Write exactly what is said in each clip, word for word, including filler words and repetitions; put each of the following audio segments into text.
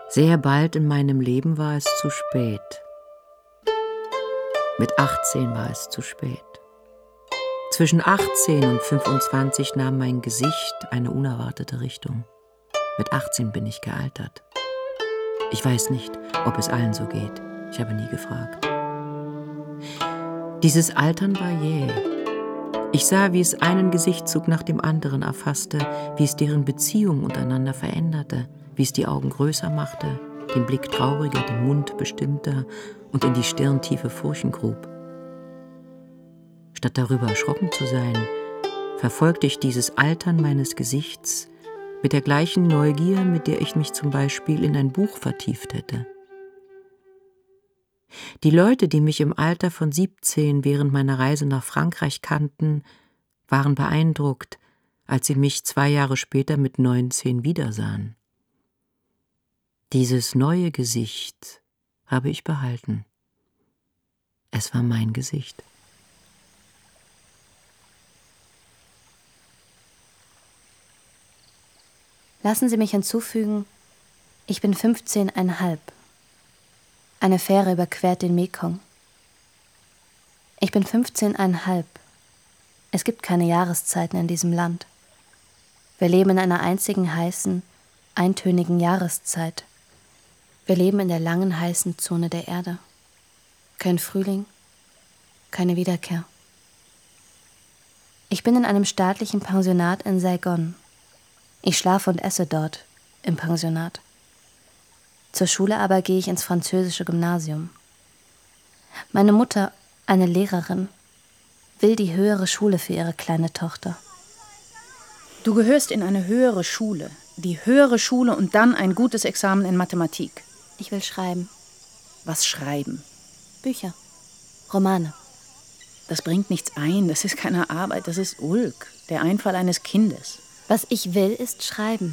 Sehr bald in meinem Leben war es zu spät. Mit achtzehn war es zu spät. Zwischen achtzehn und fünfundzwanzig nahm mein Gesicht eine unerwartete Richtung. Mit achtzehn bin ich gealtert. Ich weiß nicht, ob es allen so geht. Ich habe nie gefragt. Dieses Altern war jäh. Ich sah, wie es einen Gesichtszug nach dem anderen erfasste, wie es deren Beziehung untereinander veränderte, wie es die Augen größer machte, den Blick trauriger, den Mund bestimmter und in die Stirntiefe Furchen grub. Statt darüber erschrocken zu sein, verfolgte ich dieses Altern meines Gesichts mit der gleichen Neugier, mit der ich mich zum Beispiel in ein Buch vertieft hätte. Die Leute, die mich im Alter von siebzehn während meiner Reise nach Frankreich kannten, waren beeindruckt, als sie mich zwei Jahre später mit neunzehn wiedersahen. Dieses neue Gesicht habe ich behalten. Es war mein Gesicht. Lassen Sie mich hinzufügen, ich bin fünfzehneinhalb. Eine Fähre überquert den Mekong. Ich bin fünfzehneinhalb. Es gibt keine Jahreszeiten in diesem Land. Wir leben in einer einzigen heißen, eintönigen Jahreszeit. Wir leben in der langen, heißen Zone der Erde. Kein Frühling, keine Wiederkehr. Ich bin in einem staatlichen Pensionat in Saigon. Ich schlafe und esse dort, im Pensionat. Zur Schule aber gehe ich ins französische Gymnasium. Meine Mutter, eine Lehrerin, will die höhere Schule für ihre kleine Tochter. Du gehörst in eine höhere Schule. Die höhere Schule und dann ein gutes Examen in Mathematik. Ich will schreiben. Was schreiben? Bücher, Romane. Das bringt nichts ein, das ist keine Arbeit, das ist Ulk, der Einfall eines Kindes. Was ich will, ist schreiben.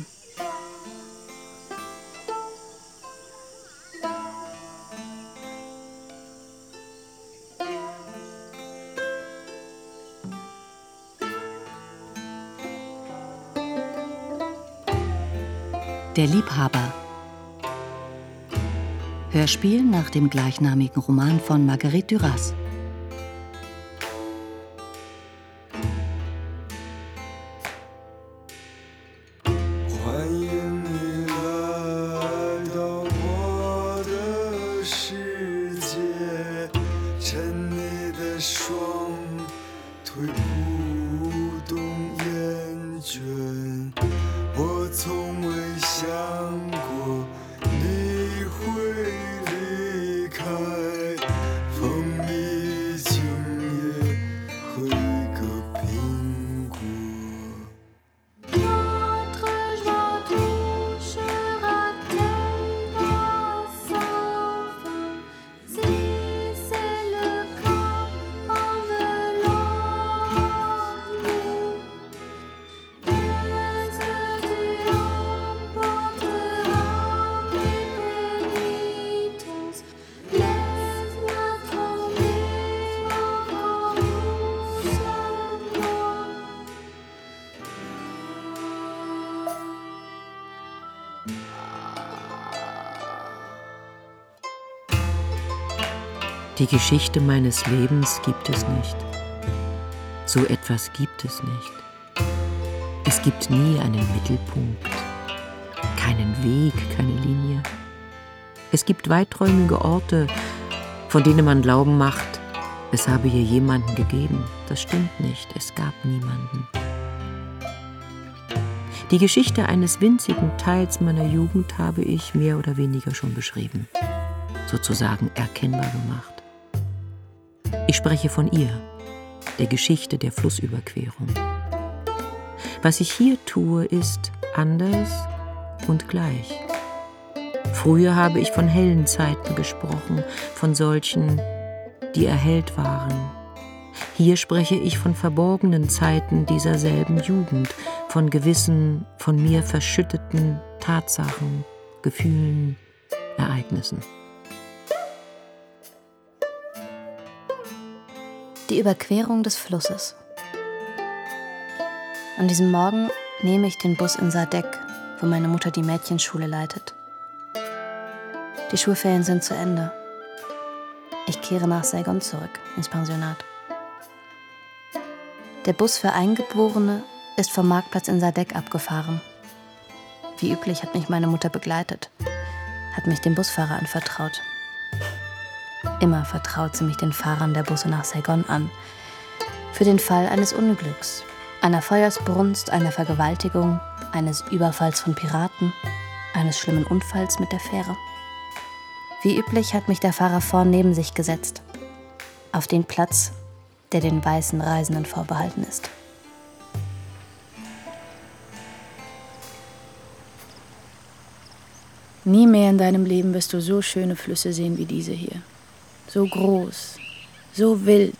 Der Liebhaber. Hörspiel nach dem gleichnamigen Roman von Marguerite Duras. Die Geschichte meines Lebens gibt es nicht. So etwas gibt es nicht. Es gibt nie einen Mittelpunkt, keinen Weg, keine Linie. Es gibt weiträumige Orte, von denen man Glauben macht, es habe hier jemanden gegeben. Das stimmt nicht, es gab niemanden. Die Geschichte eines winzigen Teils meiner Jugend habe ich mehr oder weniger schon beschrieben, sozusagen erkennbar gemacht. Ich spreche von ihr, der Geschichte der Flussüberquerung. Was ich hier tue, ist anders und gleich. Früher habe ich von hellen Zeiten gesprochen, von solchen, die erhellt waren. Hier spreche ich von verborgenen Zeiten dieser selben Jugend, von gewissen, von mir verschütteten Tatsachen, Gefühlen, Ereignissen. Die Überquerung des Flusses. An diesem Morgen nehme ich den Bus in Sadek, wo meine Mutter die Mädchenschule leitet. Die Schulferien sind zu Ende. Ich kehre nach Saigon zurück, ins Pensionat. Der Bus für Eingeborene ist vom Marktplatz in Sadek abgefahren. Wie üblich hat mich meine Mutter begleitet, hat mich dem Busfahrer anvertraut. Immer vertraut sie mich den Fahrern der Busse nach Saigon an. Für den Fall eines Unglücks, einer Feuersbrunst, einer Vergewaltigung, eines Überfalls von Piraten, eines schlimmen Unfalls mit der Fähre. Wie üblich hat mich der Fahrer vorn neben sich gesetzt, auf den Platz, der den weißen Reisenden vorbehalten ist. Nie mehr in deinem Leben wirst du so schöne Flüsse sehen wie diese hier. So groß, so wild.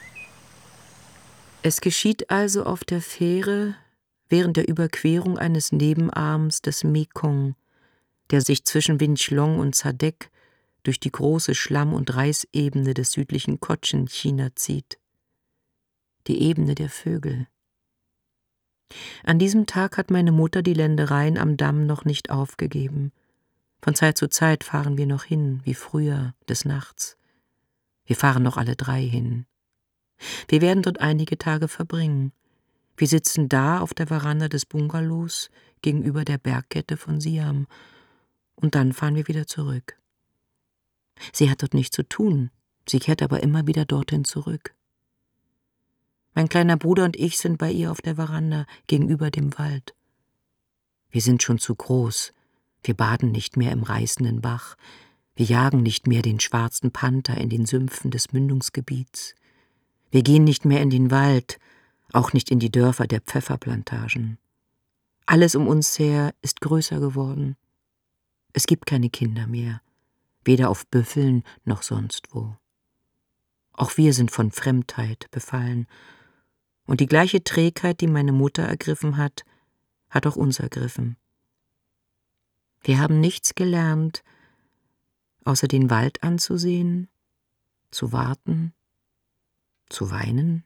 Es geschieht also auf der Fähre während der Überquerung eines Nebenarms des Mekong, der sich zwischen Winchlong und Sadek durch die große Schlamm- und Reisebene des südlichen Cochin-China zieht. Die Ebene der Vögel. An diesem Tag hat meine Mutter die Ländereien am Damm noch nicht aufgegeben. Von Zeit zu Zeit fahren wir noch hin, wie früher, des Nachts. Wir fahren noch alle drei hin. Wir werden dort einige Tage verbringen. Wir sitzen da auf der Veranda des Bungalows gegenüber der Bergkette von Siam. Und dann fahren wir wieder zurück. Sie hat dort nichts zu tun, sie kehrt aber immer wieder dorthin zurück. Mein kleiner Bruder und ich sind bei ihr auf der Veranda gegenüber dem Wald. Wir sind schon zu groß, wir baden nicht mehr im reißenden Bach, wir jagen nicht mehr den schwarzen Panther in den Sümpfen des Mündungsgebiets. Wir gehen nicht mehr in den Wald, auch nicht in die Dörfer der Pfefferplantagen. Alles um uns her ist größer geworden. Es gibt keine Kinder mehr, weder auf Büffeln noch sonst wo. Auch wir sind von Fremdheit befallen, und die gleiche Trägheit, die meine Mutter ergriffen hat, hat auch uns ergriffen. Wir haben nichts gelernt, außer den Wald anzusehen, zu warten, zu weinen.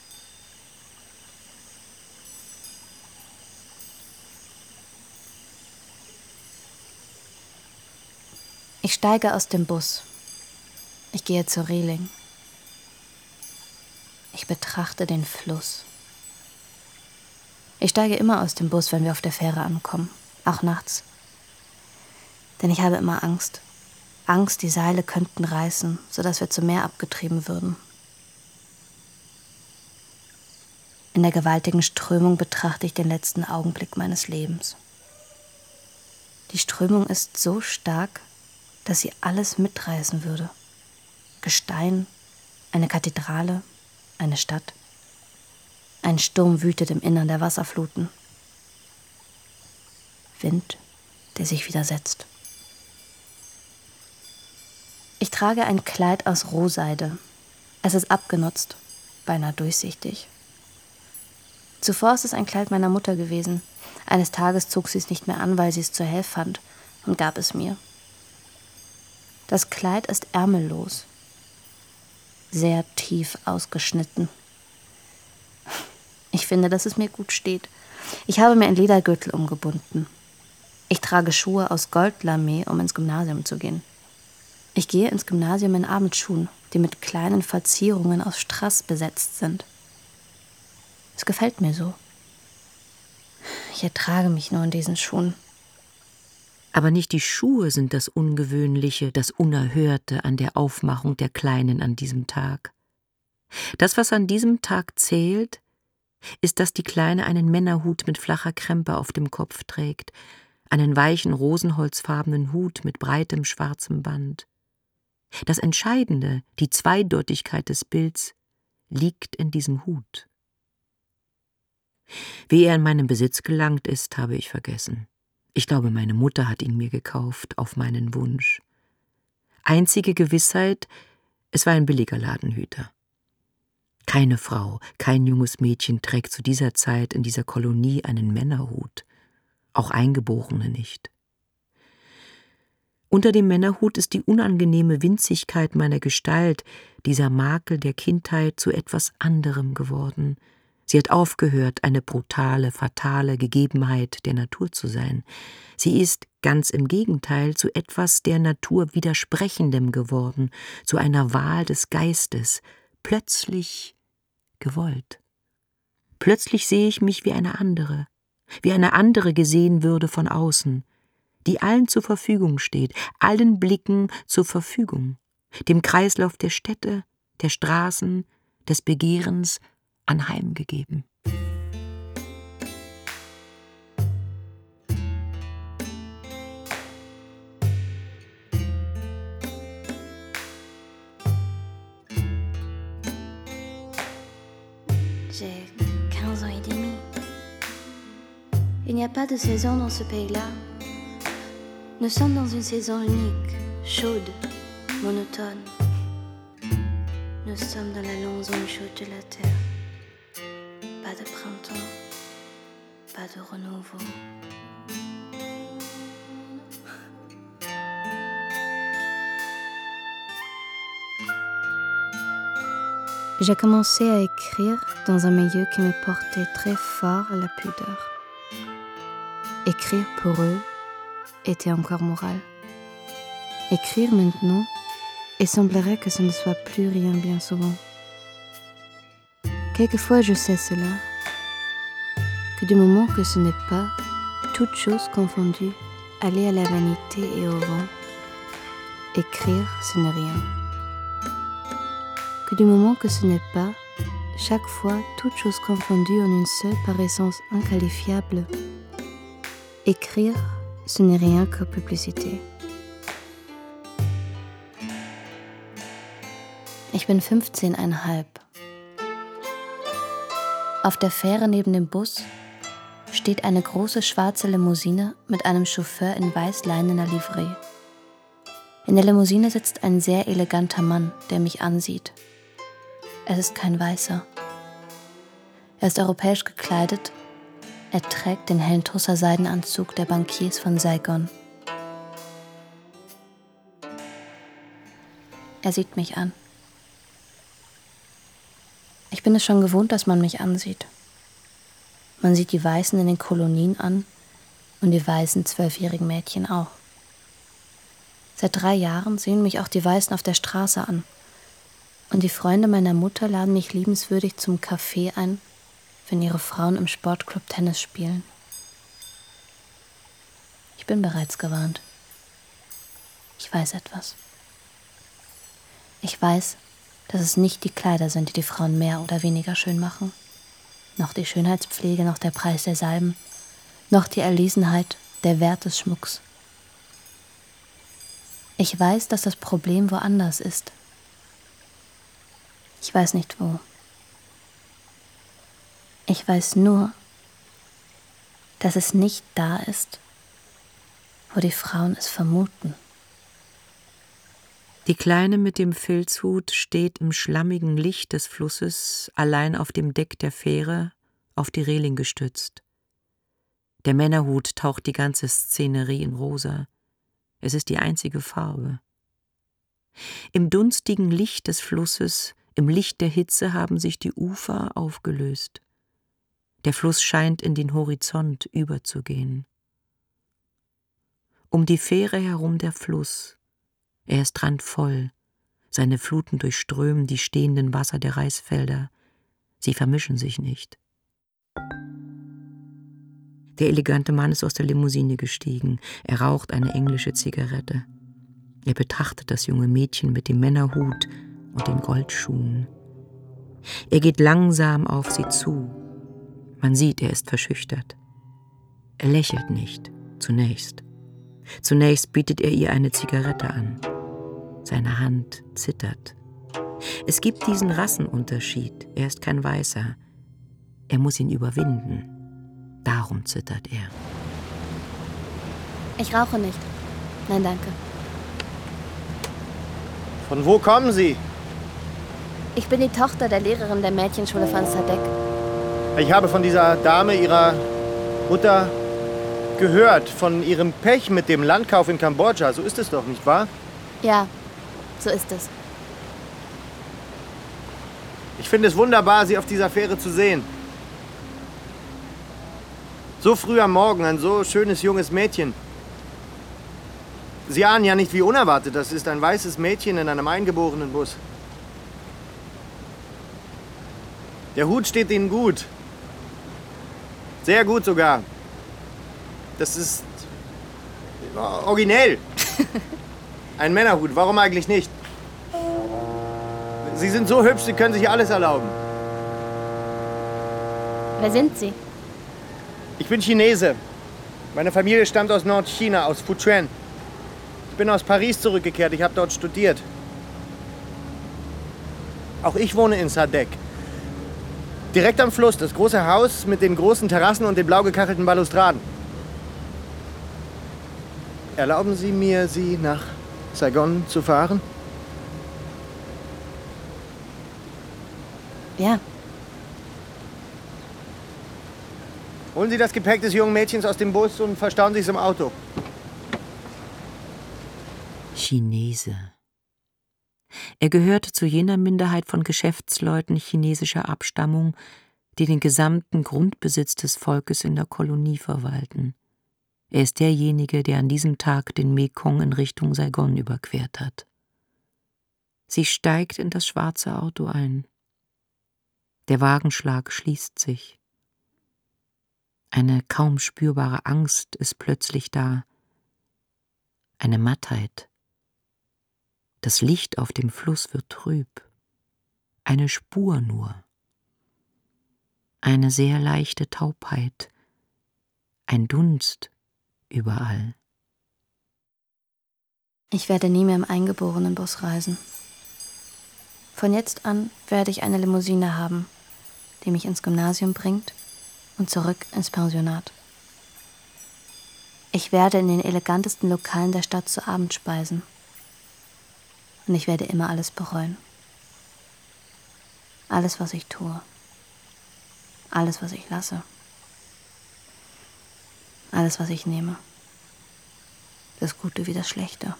Ich steige aus dem Bus. Ich gehe zur Reling. Ich betrachte den Fluss. Ich steige immer aus dem Bus, wenn wir auf der Fähre ankommen, auch nachts. Denn ich habe immer Angst. Angst, die Seile könnten reißen, sodass wir zum Meer abgetrieben würden. In der gewaltigen Strömung betrachte ich den letzten Augenblick meines Lebens. Die Strömung ist so stark, dass sie alles mitreißen würde. Gestein, eine Kathedrale, eine Stadt. Ein Sturm wütet im Innern der Wasserfluten. Wind, der sich widersetzt. Ich trage ein Kleid aus Rohseide. Es ist abgenutzt, beinahe durchsichtig. Zuvor ist es ein Kleid meiner Mutter gewesen. Eines Tages zog sie es nicht mehr an, weil sie es zu hell fand, und gab es mir. Das Kleid ist ärmellos, sehr tief ausgeschnitten. Ich finde, dass es mir gut steht. Ich habe mir einen Ledergürtel umgebunden. Ich trage Schuhe aus Goldlamé, um ins Gymnasium zu gehen. Ich gehe ins Gymnasium in Abendschuhen, die mit kleinen Verzierungen aus Strass besetzt sind. Es gefällt mir so. Ich ertrage mich nur in diesen Schuhen. Aber nicht die Schuhe sind das Ungewöhnliche, das Unerhörte an der Aufmachung der Kleinen an diesem Tag. Das, was an diesem Tag zählt, ist, dass die Kleine einen Männerhut mit flacher Krempe auf dem Kopf trägt, einen weichen rosenholzfarbenen Hut mit breitem schwarzem Band. Das Entscheidende, die Zweideutigkeit des Bilds, liegt in diesem Hut. Wie er in meinen Besitz gelangt ist, habe ich vergessen. Ich glaube, meine Mutter hat ihn mir gekauft, auf meinen Wunsch. Einzige Gewissheit, es war ein billiger Ladenhüter. Keine Frau, kein junges Mädchen trägt zu dieser Zeit in dieser Kolonie einen Männerhut, auch Eingeborene nicht. Unter dem Männerhut ist die unangenehme Winzigkeit meiner Gestalt, dieser Makel der Kindheit, zu etwas anderem geworden, Sie hat aufgehört, eine brutale, fatale Gegebenheit der Natur zu sein. Sie ist, ganz im Gegenteil, zu etwas der Natur Widersprechendem geworden, zu einer Wahl des Geistes, plötzlich gewollt. Plötzlich sehe ich mich wie eine andere, wie eine andere gesehen würde von außen, die allen zur Verfügung steht, allen Blicken zur Verfügung, dem Kreislauf der Städte, der Straßen, des Begehrens anheimgegeben. J'ai quinze ans et demi. Il n'y a pas de saison dans ce pays-là. Nous sommes dans une saison unique, chaude, monotone. Nous sommes dans la longue zone chaude de la terre. Pas de printemps, pas de renouveau. J'ai commencé à écrire dans un milieu qui me portait très fort à la pudeur. Écrire pour eux était encore moral. Écrire maintenant, il semblerait que ce ne soit plus rien bien souvent. Quelquefois je sais cela, que du moment que ce n'est pas, toutes choses confondues, aller à la vanité et au vent, écrire ce n'est rien. Que du moment que ce n'est pas, chaque fois, toutes choses confondues en une seule par essence inqualifiable, écrire ce n'est rien que publicité. Ich bin fünfzehneinhalb. Auf der Fähre neben dem Bus steht eine große schwarze Limousine mit einem Chauffeur in weiß-leinener Livree. In der Limousine sitzt ein sehr eleganter Mann, der mich ansieht. Es ist kein Weißer. Er ist europäisch gekleidet. Er trägt den hellen Tusser-Seidenanzug der Bankiers von Saigon. Er sieht mich an. Ich bin es schon gewohnt, dass man mich ansieht. Man sieht die Weißen in den Kolonien an und die weißen zwölfjährigen Mädchen auch. Seit drei Jahren sehen mich auch die Weißen auf der Straße an. Und die Freunde meiner Mutter laden mich liebenswürdig zum Kaffee ein, wenn ihre Frauen im Sportclub Tennis spielen. Ich bin bereits gewarnt. Ich weiß etwas. Ich weiß, dass es nicht die Kleider sind, die die Frauen mehr oder weniger schön machen, noch die Schönheitspflege, noch der Preis der Salben, noch die Erlesenheit, der Wert des Schmucks. Ich weiß, dass das Problem woanders ist. Ich weiß nicht wo. Ich weiß nur, dass es nicht da ist, wo die Frauen es vermuten. Die Kleine mit dem Filzhut steht im schlammigen Licht des Flusses allein auf dem Deck der Fähre, auf die Reling gestützt. Der Männerhut taucht die ganze Szenerie in rosa. Es ist die einzige Farbe. Im dunstigen Licht des Flusses, im Licht der Hitze haben sich die Ufer aufgelöst. Der Fluss scheint in den Horizont überzugehen. Um die Fähre herum der Fluss. Er ist randvoll. Seine Fluten durchströmen die stehenden Wasser der Reisfelder. Sie vermischen sich nicht. Der elegante Mann ist aus der Limousine gestiegen. Er raucht eine englische Zigarette. Er betrachtet das junge Mädchen mit dem Männerhut und den Goldschuhen. Er geht langsam auf sie zu. Man sieht, er ist verschüchtert. Er lächelt nicht, zunächst. Zunächst bietet er ihr eine Zigarette an. Seine Hand zittert. Es gibt diesen Rassenunterschied. Er ist kein Weißer. Er muss ihn überwinden. Darum zittert er. Ich rauche nicht. Nein, danke. Von wo kommen Sie? Ich bin die Tochter der Lehrerin der Mädchenschule von Sadek. Ich habe von dieser Dame, ihrer Mutter, gehört. Von ihrem Pech mit dem Landkauf in Kambodscha. So ist es doch, nicht wahr? Ja, so ist es. Ich finde es wunderbar, Sie auf dieser Fähre zu sehen. So früh am Morgen, ein so schönes junges Mädchen. Sie ahnen ja nicht, wie unerwartet das ist, ein weißes Mädchen in einem eingeborenen Bus. Der Hut steht Ihnen gut. Sehr gut sogar. Das ist originell. Ein Männerhut, warum eigentlich nicht? Sie sind so hübsch, Sie können sich alles erlauben. Wer sind Sie? Ich bin Chinese. Meine Familie stammt aus Nordchina, aus Fujian. Ich bin aus Paris zurückgekehrt, ich habe dort studiert. Auch ich wohne in Sadek. Direkt am Fluss, das große Haus mit den großen Terrassen und den blau gekachelten Balustraden. Erlauben Sie mir, Sie nach Saigon zu fahren? Ja. Holen Sie das Gepäck des jungen Mädchens aus dem Bus und verstauen Sie es im Auto. Chinese. Er gehörte zu jener Minderheit von Geschäftsleuten chinesischer Abstammung, die den gesamten Grundbesitz des Volkes in der Kolonie verwalten. Er ist derjenige, der an diesem Tag den Mekong in Richtung Saigon überquert hat. Sie steigt in das schwarze Auto ein. Der Wagenschlag schließt sich. Eine kaum spürbare Angst ist plötzlich da. Eine Mattheit. Das Licht auf dem Fluss wird trüb. Eine Spur nur. Eine sehr leichte Taubheit. Ein Dunst überall. Ich werde nie mehr im eingeborenen Bus reisen. Von jetzt an werde ich eine Limousine haben, die mich ins Gymnasium bringt und zurück ins Pensionat. Ich werde in den elegantesten Lokalen der Stadt zu Abend speisen. Und ich werde immer alles bereuen. Alles, was ich tue. Alles, was ich lasse. Alles, was ich nehme. Das Gute wie das Schlechte.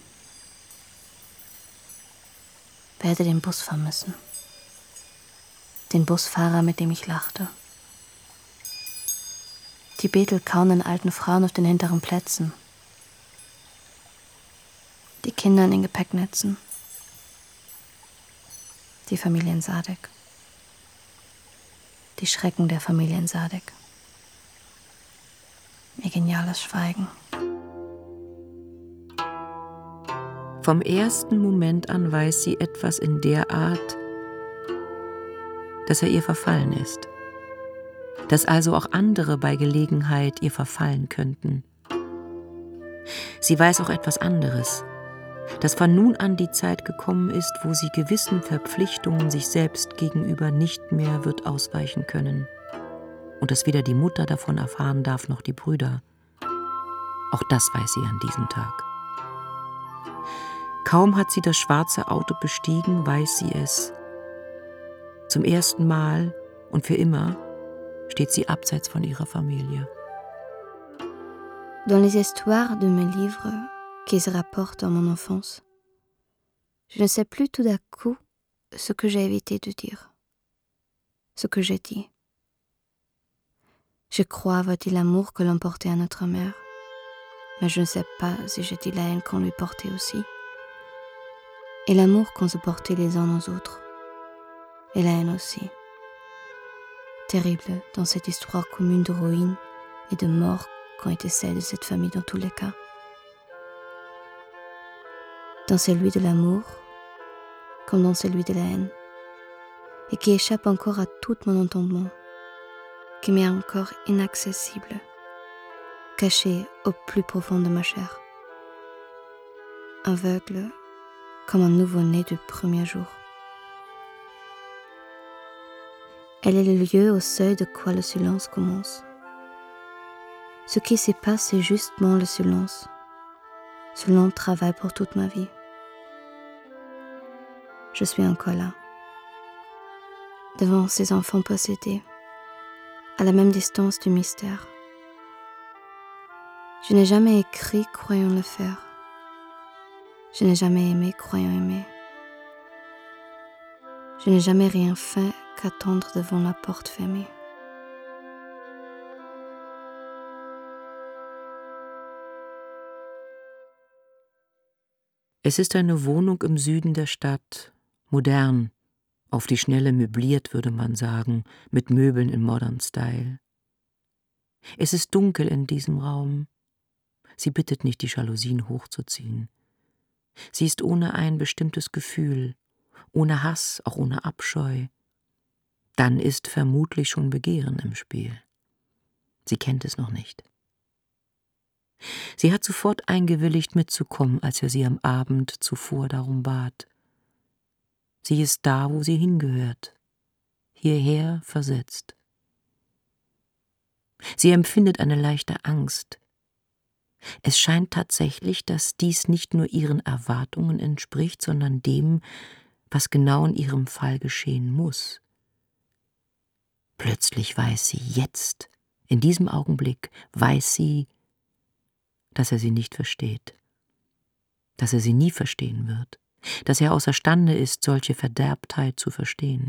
Werde den Bus vermissen. Den Busfahrer, mit dem ich lachte. Die betelkauenden alten Frauen auf den hinteren Plätzen. Die Kinder in den Gepäcknetzen. Die Familien Sadek. Die Schrecken der Familien Sadek. Ihr geniales Schweigen. Vom ersten Moment an weiß sie etwas in der Art, dass er ihr verfallen ist. Dass also auch andere bei Gelegenheit ihr verfallen könnten. Sie weiß auch etwas anderes, dass von nun an die Zeit gekommen ist, wo sie gewissen Verpflichtungen sich selbst gegenüber nicht mehr wird ausweichen können. Und dass weder die Mutter davon erfahren darf, noch die Brüder. Auch das weiß sie an diesem Tag. Kaum hat sie das schwarze Auto bestiegen, weiß sie es. Zum ersten Mal und für immer steht sie abseits von ihrer Familie. Dans les histoires de mes livres qui se rapportent à mon enfance, je ne sais plus tout d'un coup ce que j'ai évité de dire, ce que j'ai dit. Je crois avoir dit l'amour que l'on portait à notre mère, mais je ne sais pas si j'ai dit la haine qu'on lui portait aussi, et l'amour qu'on se portait les uns aux autres, et la haine aussi. Terrible dans cette histoire commune de ruines et de morts qu'ont été celles de cette famille dans tous les cas. Dans celui de l'amour, comme dans celui de la haine, et qui échappe encore à tout mon entendement, qui m'est encore inaccessible, caché au plus profond de ma chair, aveugle comme un nouveau-né du premier jour. Elle est le lieu au seuil de quoi le silence commence. Ce qui s'y passe, c'est justement le silence, ce long travail pour toute ma vie. Je suis encore là, devant ces enfants possédés, à la même distance du mystère. Je n'ai jamais écrit croyant le faire. Je n'ai jamais aimé croyant aimer. Je n'ai jamais rien fait qu'attendre devant la porte fermée. Es ist eine Wohnung im Süden der Stadt, modern, auf die Schnelle möbliert, würde man sagen, mit Möbeln im Modern Style. Es ist dunkel in diesem Raum. Sie bittet nicht, die Jalousien hochzuziehen. Sie ist ohne ein bestimmtes Gefühl, ohne Hass, auch ohne Abscheu. Dann ist vermutlich schon Begehren im Spiel. Sie kennt es noch nicht. Sie hat sofort eingewilligt, mitzukommen, als er sie am Abend zuvor darum bat. Sie ist da, wo sie hingehört, hierher versetzt. Sie empfindet eine leichte Angst. Es scheint tatsächlich, dass dies nicht nur ihren Erwartungen entspricht, sondern dem, was genau in ihrem Fall geschehen muss. Plötzlich weiß sie jetzt, in diesem Augenblick weiß sie, dass er sie nicht versteht, dass er sie nie verstehen wird, dass er außerstande ist, solche Verderbtheit zu verstehen.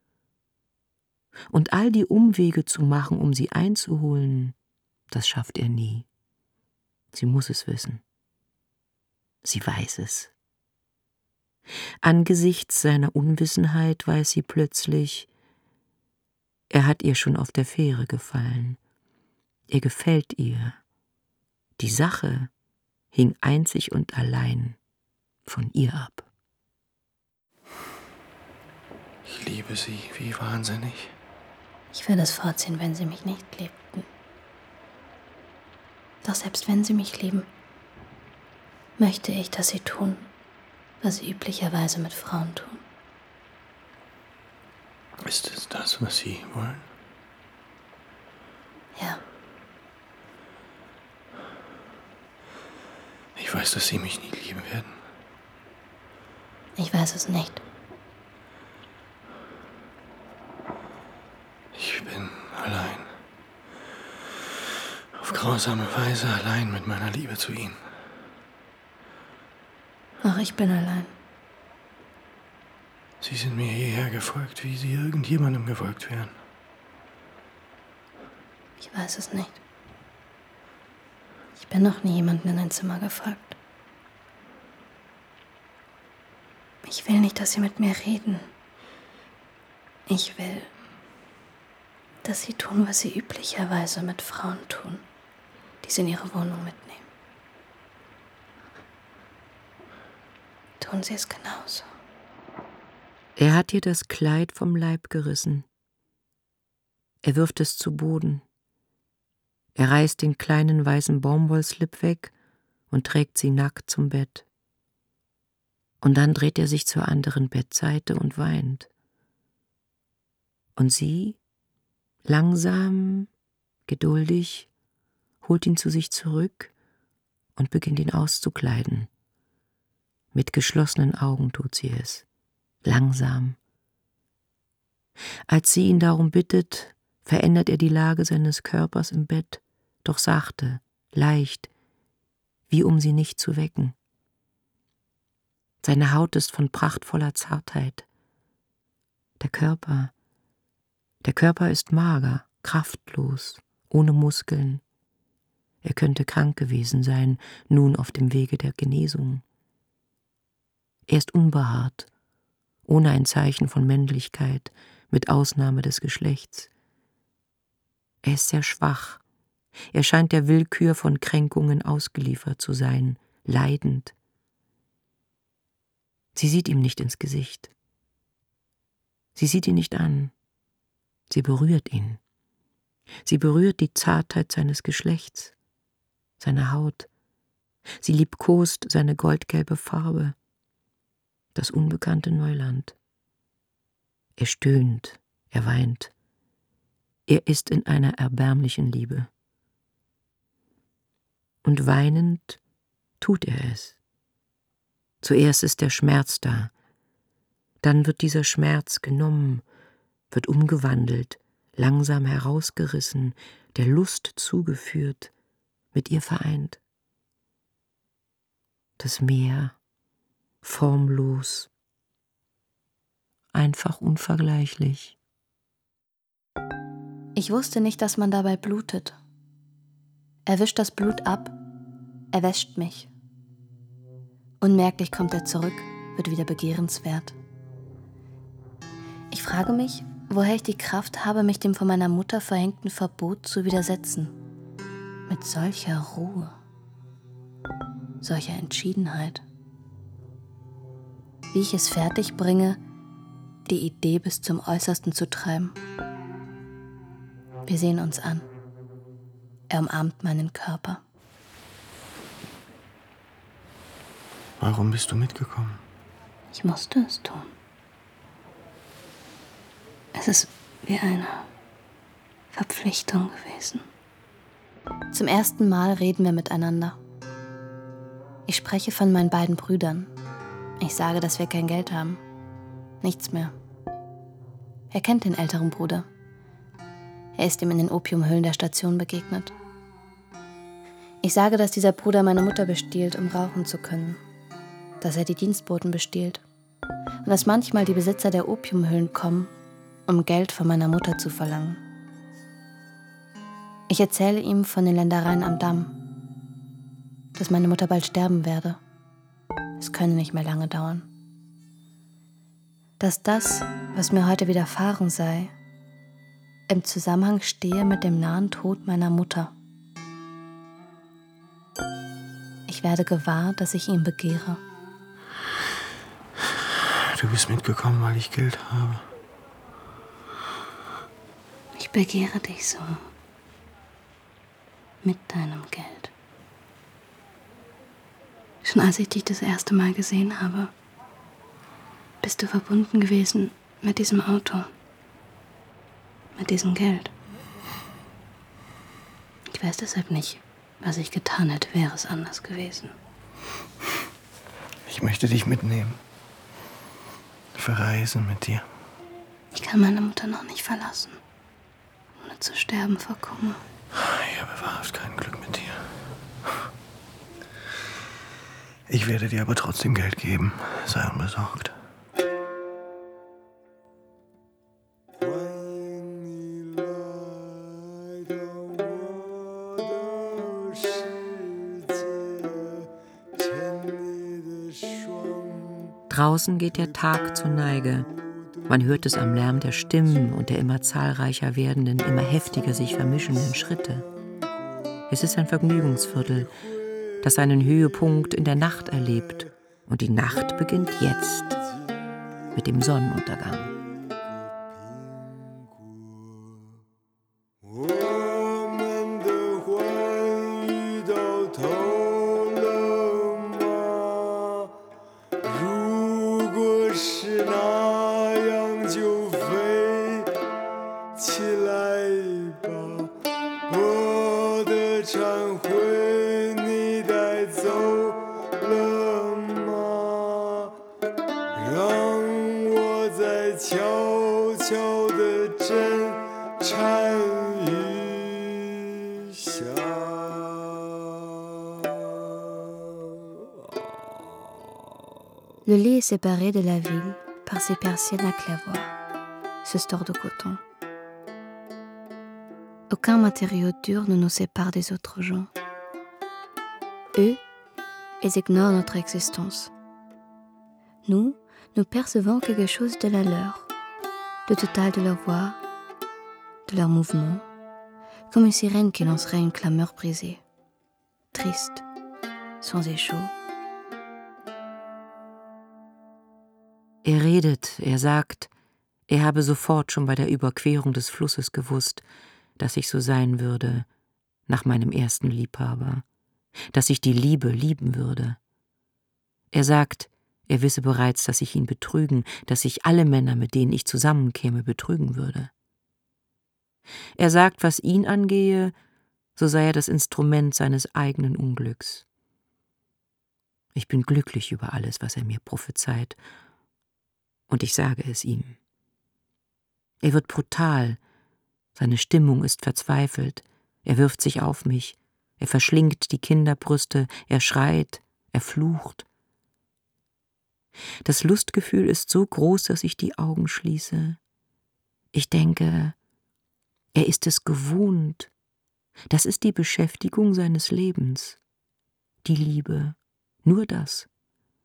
Und all die Umwege zu machen, um sie einzuholen, das schafft er nie. Sie muss es wissen. Sie weiß es. Angesichts seiner Unwissenheit weiß sie plötzlich, er hat ihr schon auf der Fähre gefallen. Er gefällt ihr. Die Sache hing einzig und allein von ihr ab. Ich liebe Sie wie wahnsinnig. Ich würde es vorziehen, wenn Sie mich nicht liebten. Doch selbst wenn Sie mich lieben, möchte ich, dass Sie tun, was Sie üblicherweise mit Frauen tun. Ist es das, was Sie wollen? Ja. Ich weiß, dass Sie mich nie lieben werden. Ich weiß es nicht. Ich bin allein. Auf grausame Weise allein mit meiner Liebe zu Ihnen. Auch ich bin allein. Sie sind mir hierher gefolgt, wie Sie irgendjemandem gefolgt wären. Ich weiß es nicht. Ich bin noch nie jemandem in ein Zimmer gefolgt. Ich will nicht, dass Sie mit mir reden. Ich will, dass Sie tun, was Sie üblicherweise mit Frauen tun, die Sie in Ihre Wohnung mitnehmen. Tun Sie es genauso. Er hat ihr das Kleid vom Leib gerissen. Er wirft es zu Boden. Er reißt den kleinen weißen Baumwollslip weg und trägt sie nackt zum Bett. Und dann dreht er sich zur anderen Bettseite und weint. Und sie, langsam, geduldig, holt ihn zu sich zurück und beginnt ihn auszukleiden. Mit geschlossenen Augen tut sie es. Langsam. Als sie ihn darum bittet, verändert er die Lage seines Körpers im Bett, doch sachte, leicht, wie um sie nicht zu wecken. Seine Haut ist von prachtvoller Zartheit. Der Körper, der Körper ist mager, kraftlos, ohne Muskeln. Er könnte krank gewesen sein, nun auf dem Wege der Genesung. Er ist unbehaart, ohne ein Zeichen von Männlichkeit, mit Ausnahme des Geschlechts. Er ist sehr schwach. Er scheint der Willkür von Kränkungen ausgeliefert zu sein, leidend. Sie sieht ihm nicht ins Gesicht. Sie sieht ihn nicht an. Sie berührt ihn. Sie berührt die Zartheit seines Geschlechts, seine Haut. Sie liebkost seine goldgelbe Farbe. Das unbekannte Neuland. Er stöhnt, er weint. Er ist in einer erbärmlichen Liebe. Und weinend tut er es. Zuerst ist der Schmerz da, dann wird dieser Schmerz genommen, wird umgewandelt, langsam herausgerissen, der Lust zugeführt, mit ihr vereint. Das Meer, formlos, einfach unvergleichlich. Ich wusste nicht, dass man dabei blutet. Er wischt das Blut ab, er wäscht mich. Unmerklich kommt er zurück, wird wieder begehrenswert. Ich frage mich, woher ich die Kraft habe, mich dem von meiner Mutter verhängten Verbot zu widersetzen. Mit solcher Ruhe, solcher Entschiedenheit. Wie ich es fertig bringe, die Idee bis zum Äußersten zu treiben. Wir sehen uns an. Er umarmt meinen Körper. Warum bist du mitgekommen? Ich musste es tun. Es ist wie eine Verpflichtung gewesen. Zum ersten Mal reden wir miteinander. Ich spreche von meinen beiden Brüdern. Ich sage, dass wir kein Geld haben. Nichts mehr. Er kennt den älteren Bruder. Er ist ihm in den Opiumhöhlen der Station begegnet. Ich sage, dass dieser Bruder meine Mutter bestiehlt, um rauchen zu können. Dass er die Dienstboten bestiehlt. Und dass manchmal die Besitzer der Opiumhöhlen kommen, um Geld von meiner Mutter zu verlangen. Ich erzähle ihm von den Ländereien am Damm, dass meine Mutter bald sterben werde. Es könne nicht mehr lange dauern. Dass das, was mir heute widerfahren sei, im Zusammenhang stehe mit dem nahen Tod meiner Mutter. Ich werde gewahr, dass ich ihn begehre. Du bist mitgekommen, weil ich Geld habe. Ich begehre dich so. Mit deinem Geld. Schon als ich dich das erste Mal gesehen habe, bist du verbunden gewesen mit diesem Auto. Mit diesem Geld. Ich weiß deshalb nicht, was ich getan hätte, wäre es anders gewesen. Ich möchte dich mitnehmen. Verreisen mit dir. Ich kann meine Mutter noch nicht verlassen, ohne zu sterben vor Kummer. Ich habe wahrhaft kein Glück mit dir. Ich werde dir aber trotzdem Geld geben. Sei unbesorgt. Draußen geht der Tag zur Neige. Man hört es am Lärm der Stimmen und der immer zahlreicher werdenden, immer heftiger sich vermischenden Schritte. Es ist ein Vergnügungsviertel, das seinen Höhepunkt in der Nacht erlebt. Und die Nacht beginnt jetzt mit dem Sonnenuntergang. Le lit est séparé de la ville par ses persiennes à claire-voie, ce store de coton. Aucun matériau dur ne nous sépare des autres gens. Eux, ils ignorent notre existence. Nous, nous percevons quelque chose de la leur, le total de leur voix, de leurs mouvements, comme une sirène qui lancerait une clameur brisée, triste, sans écho. Er redet, er sagt, er habe sofort schon bei der Überquerung des Flusses gewusst, dass ich so sein würde, nach meinem ersten Liebhaber, dass ich die Liebe lieben würde. Er sagt, er wisse bereits, dass ich ihn betrügen, dass ich alle Männer, mit denen ich zusammenkäme, betrügen würde. Er sagt, was ihn angehe, so sei er das Instrument seines eigenen Unglücks. Ich bin glücklich über alles, was er mir prophezeit, und ich sage es ihm. Er wird brutal, seine Stimmung ist verzweifelt, er wirft sich auf mich, er verschlingt die Kinderbrüste, er schreit, er flucht. Das Lustgefühl ist so groß, dass ich die Augen schließe. Ich denke, er ist es gewohnt. Das ist die Beschäftigung seines Lebens. Die Liebe, nur das.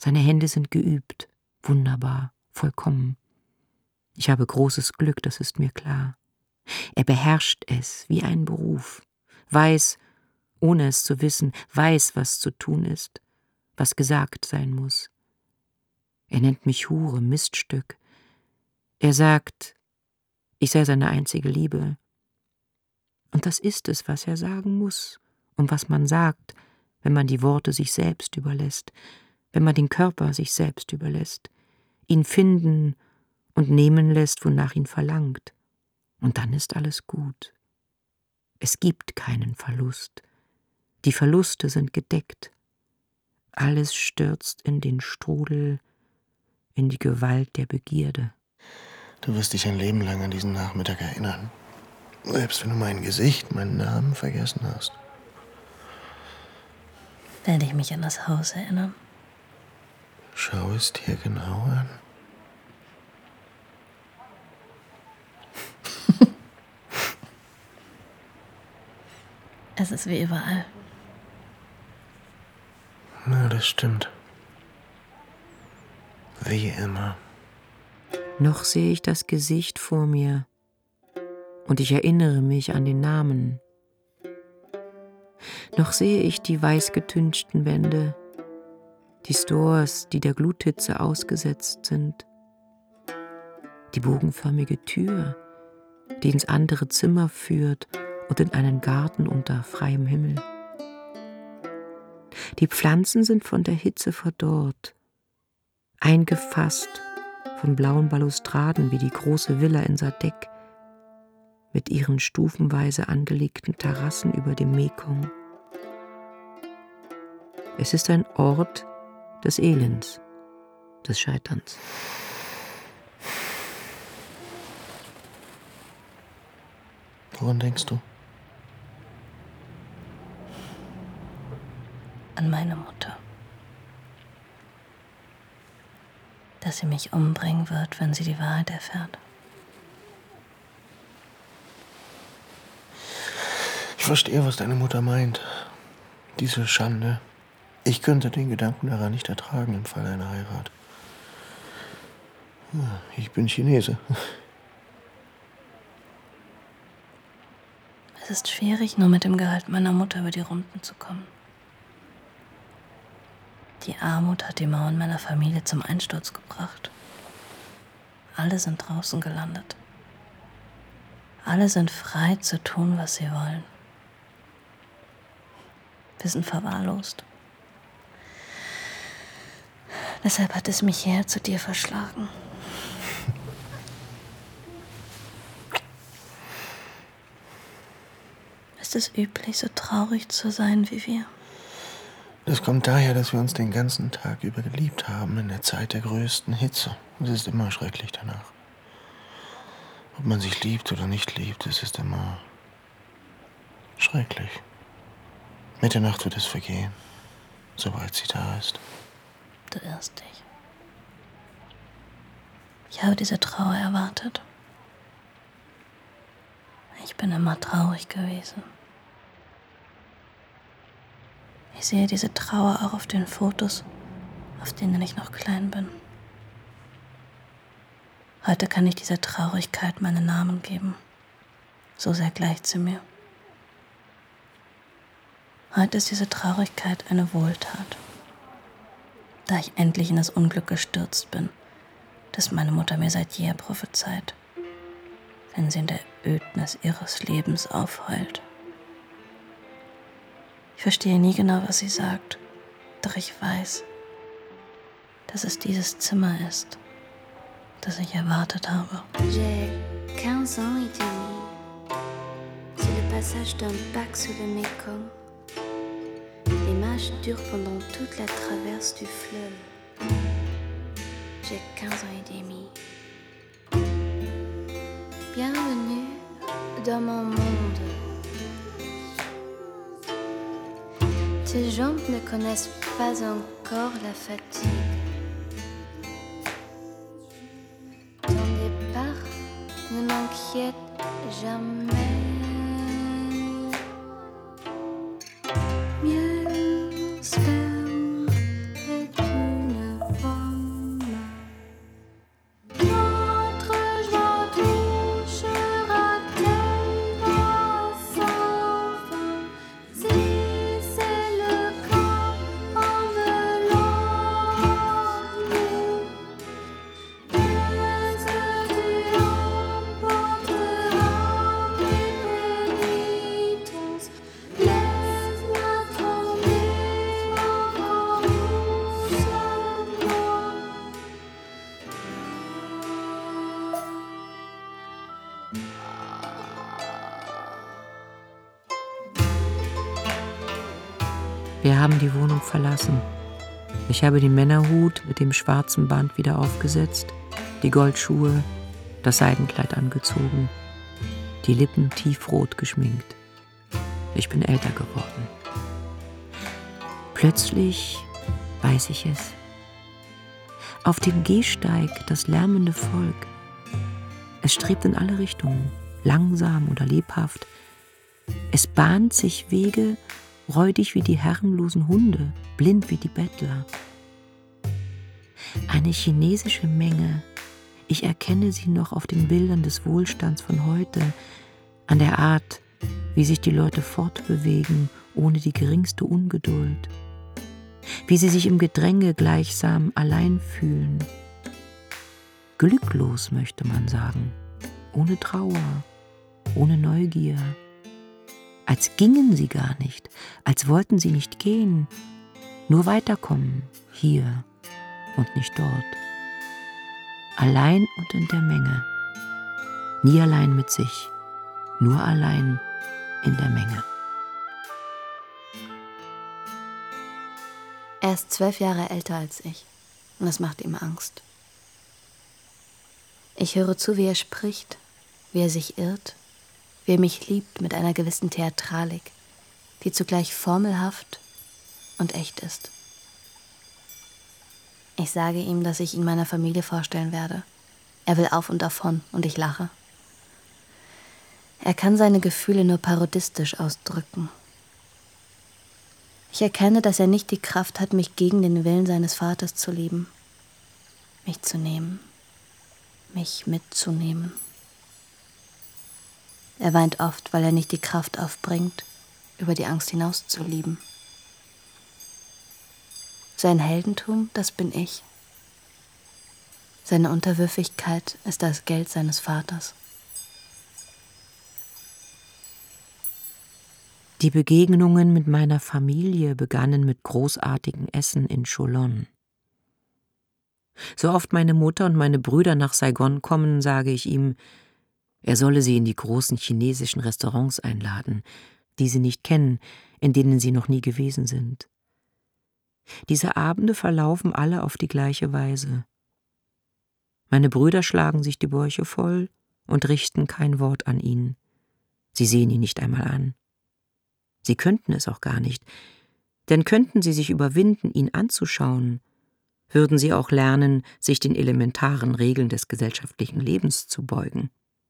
Seine Hände sind geübt, wunderbar, vollkommen. Ich habe großes Glück, das ist mir klar. Er beherrscht es wie ein Beruf, weiß, ohne es zu wissen, weiß, was zu tun ist, was gesagt sein muss. Er nennt mich Hure, Miststück. Er sagt, ich sei seine einzige Liebe. Und das ist es, was er sagen muss und was man sagt, wenn man die Worte sich selbst überlässt, wenn man den Körper sich selbst überlässt, ihn finden und nehmen lässt, wonach ihn verlangt. Und dann ist alles gut. Es gibt keinen Verlust. Die Verluste sind gedeckt. Alles stürzt in den Strudel, in die Gewalt der Begierde. Du wirst dich ein Leben lang an diesen Nachmittag erinnern. Selbst wenn du mein Gesicht, meinen Namen vergessen hast. Werde ich mich an das Haus erinnern? Schau es dir genau an. Es ist wie überall. Na, das stimmt. Wie immer. Noch sehe ich das Gesicht vor mir und ich erinnere mich an den Namen. Noch sehe ich die weißgetünchten Wände, die Stores, die der Gluthitze ausgesetzt sind, die bogenförmige Tür, die ins andere Zimmer führt und in einen Garten unter freiem Himmel. Die Pflanzen sind von der Hitze verdorrt, eingefasst von blauen Balustraden wie die große Villa in Sadeck mit ihren stufenweise angelegten Terrassen über dem Mekong. Es ist ein Ort des Elends, des Scheiterns. Woran denkst du? An meine Mutter. Dass sie mich umbringen wird, wenn sie die Wahrheit erfährt. Ich verstehe, was deine Mutter meint. Diese Schande. Ich könnte den Gedanken daran nicht ertragen im Fall einer Heirat. Ich bin Chinese. Es ist schwierig, nur mit dem Gehalt meiner Mutter über die Runden zu kommen. Die Armut hat die Mauern meiner Familie zum Einsturz gebracht. Alle sind draußen gelandet. Alle sind frei zu tun, was sie wollen. Wir sind verwahrlost. Deshalb hat es mich hierher zu dir verschlagen. Ist es üblich, so traurig zu sein wie wir? Das kommt daher, dass wir uns den ganzen Tag über geliebt haben, in der Zeit der größten Hitze. Es ist immer schrecklich danach. Ob man sich liebt oder nicht liebt, es ist immer schrecklich. Mit der Nacht wird es vergehen, sobald sie da ist. Du irrst dich. Ich habe diese Trauer erwartet. Ich bin immer traurig gewesen. Ich sehe diese Trauer auch auf den Fotos, auf denen ich noch klein bin. Heute kann ich dieser Traurigkeit meinen Namen geben. So sehr gleicht sie mir. Heute ist diese Traurigkeit eine Wohltat, da ich endlich in das Unglück gestürzt bin, das meine Mutter mir seit jeher prophezeit, wenn sie in der Ödnis ihres Lebens aufheult. Ich verstehe nie genau, was sie sagt, doch ich weiß, dass es dieses Zimmer ist, das ich erwartet habe. J'ai quinze ans et demi. C'est le passage d'un bac sous le Mekong. Les marches durent pendant toute la traverse du fleuve. J'ai quinze ans et demi. Bienvenue dans mon monde. Tes jambes ne connaissent pas encore la fatigue. Ton départ ne m'inquiète jamais. Mieux se ferme et tu ne Wir haben die Wohnung verlassen. Ich habe den Männerhut mit dem schwarzen Band wieder aufgesetzt, die Goldschuhe, das Seidenkleid angezogen, die Lippen tiefrot geschminkt. Ich bin älter geworden. Plötzlich weiß ich es. Auf dem Gehsteig das lärmende Volk. Es strebt in alle Richtungen, langsam oder lebhaft. Es bahnt sich Wege, räudig wie die herrenlosen Hunde, blind wie die Bettler. Eine chinesische Menge. Ich erkenne sie noch auf den Bildern des Wohlstands von heute, an der Art, wie sich die Leute fortbewegen, ohne die geringste Ungeduld. Wie sie sich im Gedränge gleichsam allein fühlen. Glücklos, möchte man sagen, ohne Trauer, ohne Neugier. Als gingen sie gar nicht, als wollten sie nicht gehen, nur weiterkommen, hier und nicht dort. Allein und in der Menge, nie allein mit sich, nur allein in der Menge. Er ist zwölf Jahre älter als ich und das macht ihm Angst. Ich höre zu, wie er spricht, wie er sich irrt, wie er mich liebt mit einer gewissen Theatralik, die zugleich formelhaft und echt ist. Ich sage ihm, dass ich ihn meiner Familie vorstellen werde. Er will auf und davon und ich lache. Er kann seine Gefühle nur parodistisch ausdrücken. Ich erkenne, dass er nicht die Kraft hat, mich gegen den Willen seines Vaters zu lieben, mich zu nehmen, mich mitzunehmen. Er weint oft, weil er nicht die Kraft aufbringt, über die Angst hinaus zu lieben. Sein Heldentum, das bin ich. Seine Unterwürfigkeit ist das Geld seines Vaters. Die Begegnungen mit meiner Familie begannen mit großartigen Essen in Cholon. So oft meine Mutter und meine Brüder nach Saigon kommen, sage ich ihm, er solle sie in die großen chinesischen Restaurants einladen, die sie nicht kennen, in denen sie noch nie gewesen sind. Diese Abende verlaufen alle auf die gleiche Weise. Meine Brüder schlagen sich die Bäuche voll und richten kein Wort an ihn. Sie sehen ihn nicht einmal an. Sie könnten es auch gar nicht, denn könnten sie sich überwinden, ihn anzuschauen, würden sie auch lernen, sich den elementaren Regeln des gesellschaftlichen Lebens zu beugen.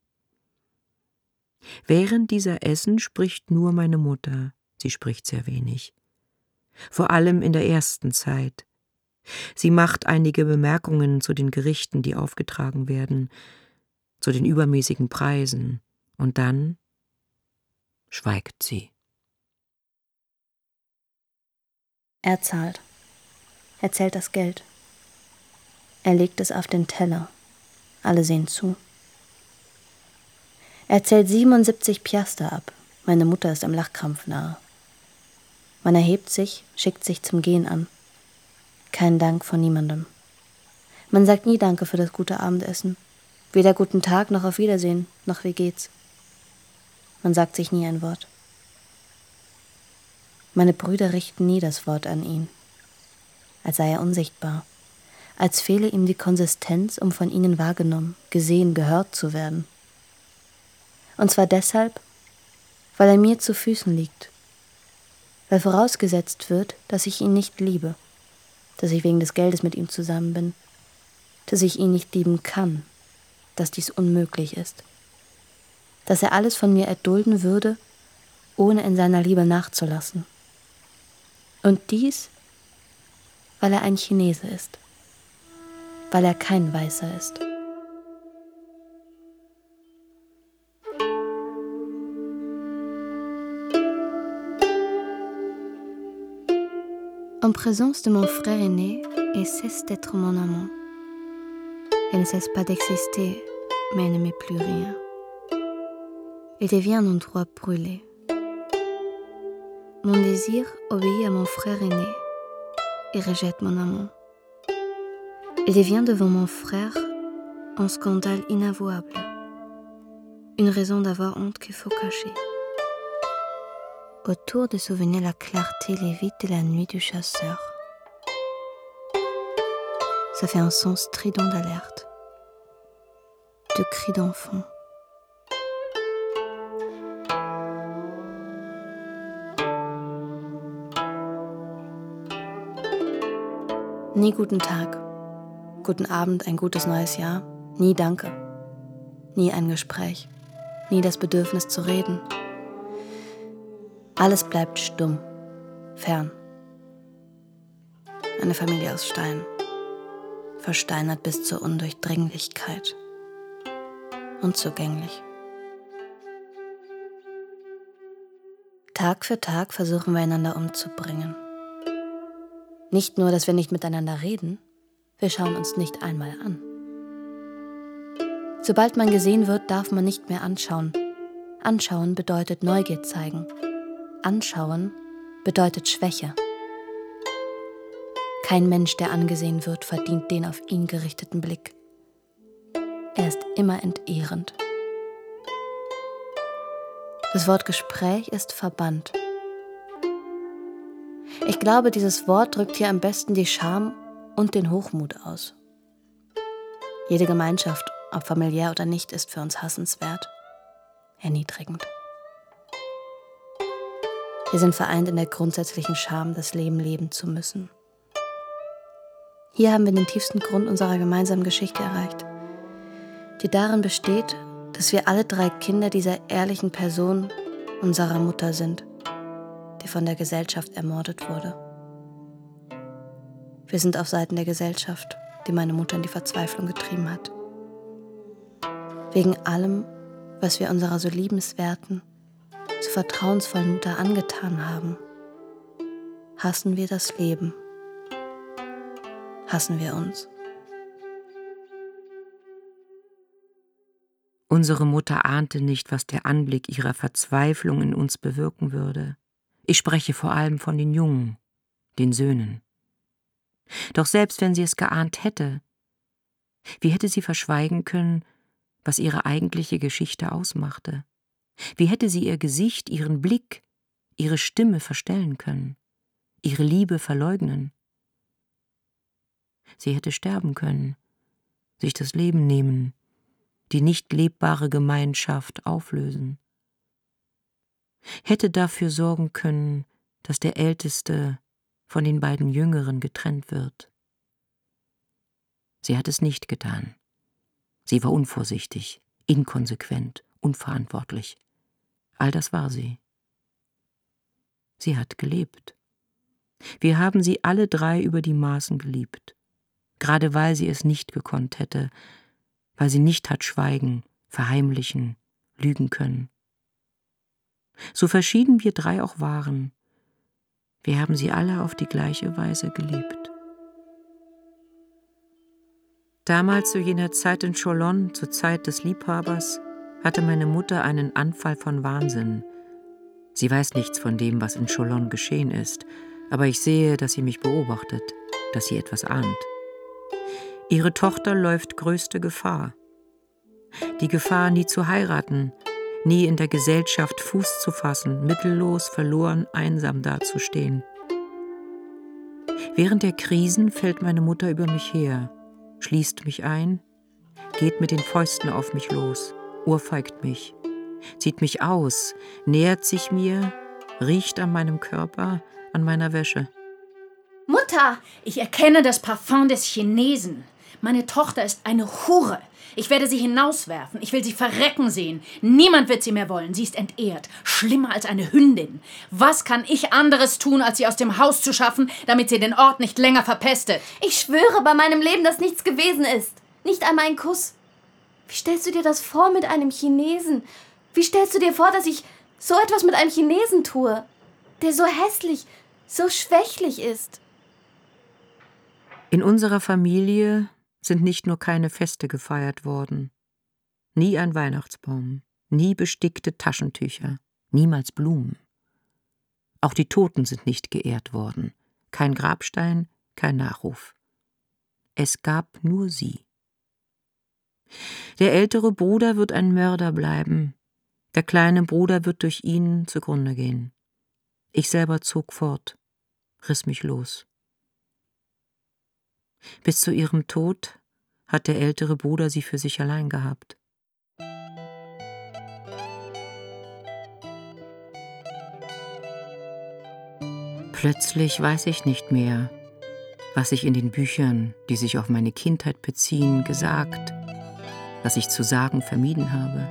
Während dieser Essen spricht nur meine Mutter, sie spricht sehr wenig. Vor allem in der ersten Zeit. Sie macht einige Bemerkungen zu den Gerichten, die aufgetragen werden, zu den übermäßigen Preisen, und dann schweigt sie. Er zahlt. Er zählt das Geld. Er legt es auf den Teller. Alle sehen zu. Er zählt siebenundsiebzig Piaster ab. Meine Mutter ist am Lachkrampf nahe. Man erhebt sich, schickt sich zum Gehen an. Kein Dank von niemandem. Man sagt nie Danke für das gute Abendessen. Weder guten Tag noch auf Wiedersehen, noch wie geht's. Man sagt sich nie ein Wort. Meine Brüder richten nie das Wort an ihn, als sei er unsichtbar, als fehle ihm die Konsistenz, um von ihnen wahrgenommen, gesehen, gehört zu werden. Und zwar deshalb, weil er mir zu Füßen liegt, weil vorausgesetzt wird, dass ich ihn nicht liebe, dass ich wegen des Geldes mit ihm zusammen bin, dass ich ihn nicht lieben kann, dass dies unmöglich ist, dass er alles von mir erdulden würde, ohne in seiner Liebe nachzulassen. Und dies, weil er ein Chinese ist, weil er kein Weißer ist. En présence de mon frère aîné, il cesse d'être mon amant. Il ne cesse pas d'exister, mais il ne met plus rien. Il devient un endroit brûlé. Mon désir obéit à mon frère aîné et rejette mon amant. Il devient devant mon frère un scandale inavouable, une raison d'avoir honte qu'il faut cacher. Autour de souvenir la clarté lévite de la nuit du chasseur. Ça fait un son strident d'alerte, de cris d'enfant. Nie guten Tag, guten Abend, ein gutes neues Jahr, nie Danke, nie ein Gespräch, nie das Bedürfnis zu reden. Alles bleibt stumm, fern. Eine Familie aus Stein, versteinert bis zur Undurchdringlichkeit, unzugänglich. Tag für Tag versuchen wir einander umzubringen. Nicht nur, dass wir nicht miteinander reden, wir schauen uns nicht einmal an. Sobald man gesehen wird, darf man nicht mehr anschauen. Anschauen bedeutet Neugier zeigen. Anschauen bedeutet Schwäche. Kein Mensch, der angesehen wird, verdient den auf ihn gerichteten Blick. Er ist immer entehrend. Das Wort Gespräch ist verbannt. Ich glaube, dieses Wort drückt hier am besten die Scham und den Hochmut aus. Jede Gemeinschaft, ob familiär oder nicht, ist für uns hassenswert, erniedrigend. Wir sind vereint in der grundsätzlichen Scham, das Leben leben zu müssen. Hier haben wir den tiefsten Grund unserer gemeinsamen Geschichte erreicht, die darin besteht, dass wir alle drei Kinder dieser ehrlichen Person, unserer Mutter sind, die von der Gesellschaft ermordet wurde. Wir sind auf Seiten der Gesellschaft, die meine Mutter in die Verzweiflung getrieben hat. Wegen allem, was wir unserer so liebenswerten, so vertrauensvollen Mutter angetan haben, hassen wir das Leben. Hassen wir uns. Unsere Mutter ahnte nicht, was der Anblick ihrer Verzweiflung in uns bewirken würde. Ich spreche vor allem von den Jungen, den Söhnen. Doch selbst wenn sie es geahnt hätte, wie hätte sie verschweigen können, was ihre eigentliche Geschichte ausmachte? Wie hätte sie ihr Gesicht, ihren Blick, ihre Stimme verstellen können, ihre Liebe verleugnen? Sie hätte sterben können, sich das Leben nehmen, die nicht lebbare Gemeinschaft auflösen. Hätte dafür sorgen können, dass der Älteste von den beiden Jüngeren getrennt wird. Sie hat es nicht getan. Sie war unvorsichtig, inkonsequent, unverantwortlich. All das war sie. Sie hat gelebt. Wir haben sie alle drei über die Maßen geliebt, gerade weil sie es nicht gekonnt hätte, weil sie nicht hat schweigen, verheimlichen, lügen können. So verschieden wir drei auch waren, wir haben sie alle auf die gleiche Weise geliebt. Damals zu jener Zeit in Cholon, zur Zeit des Liebhabers, hatte meine Mutter einen Anfall von Wahnsinn. Sie weiß nichts von dem, was in Cholon geschehen ist, aber ich sehe, dass sie mich beobachtet, dass sie etwas ahnt. Ihre Tochter läuft größte Gefahr. Die Gefahr, nie zu heiraten, nie in der Gesellschaft Fuß zu fassen, mittellos, verloren, einsam dazustehen. Während der Krisen fällt meine Mutter über mich her, schließt mich ein, geht mit den Fäusten auf mich los, ohrfeigt mich, zieht mich aus, nähert sich mir, riecht an meinem Körper, an meiner Wäsche. Mutter! Ich erkenne das Parfum des Chinesen. Meine Tochter ist eine Hure. Ich werde sie hinauswerfen. Ich will sie verrecken sehen. Niemand wird sie mehr wollen. Sie ist entehrt. Schlimmer als eine Hündin. Was kann ich anderes tun, als sie aus dem Haus zu schaffen, damit sie den Ort nicht länger verpestet? Ich schwöre bei meinem Leben, dass nichts gewesen ist. Nicht einmal ein Kuss. Wie stellst du dir das vor mit einem Chinesen? Wie stellst du dir vor, dass ich so etwas mit einem Chinesen tue, der so hässlich, so schwächlich ist? In unserer Familie sind nicht nur keine Feste gefeiert worden, nie ein Weihnachtsbaum, nie bestickte Taschentücher, niemals Blumen. Auch die Toten sind nicht geehrt worden, kein Grabstein, kein Nachruf. Es gab nur sie. Der ältere Bruder wird ein Mörder bleiben, der kleine Bruder wird durch ihn zugrunde gehen. Ich selber zog fort, riss mich los. Bis zu ihrem Tod hat der ältere Bruder sie für sich allein gehabt. Plötzlich weiß ich nicht mehr, was ich in den Büchern, die sich auf meine Kindheit beziehen, gesagt, was ich zu sagen vermieden habe.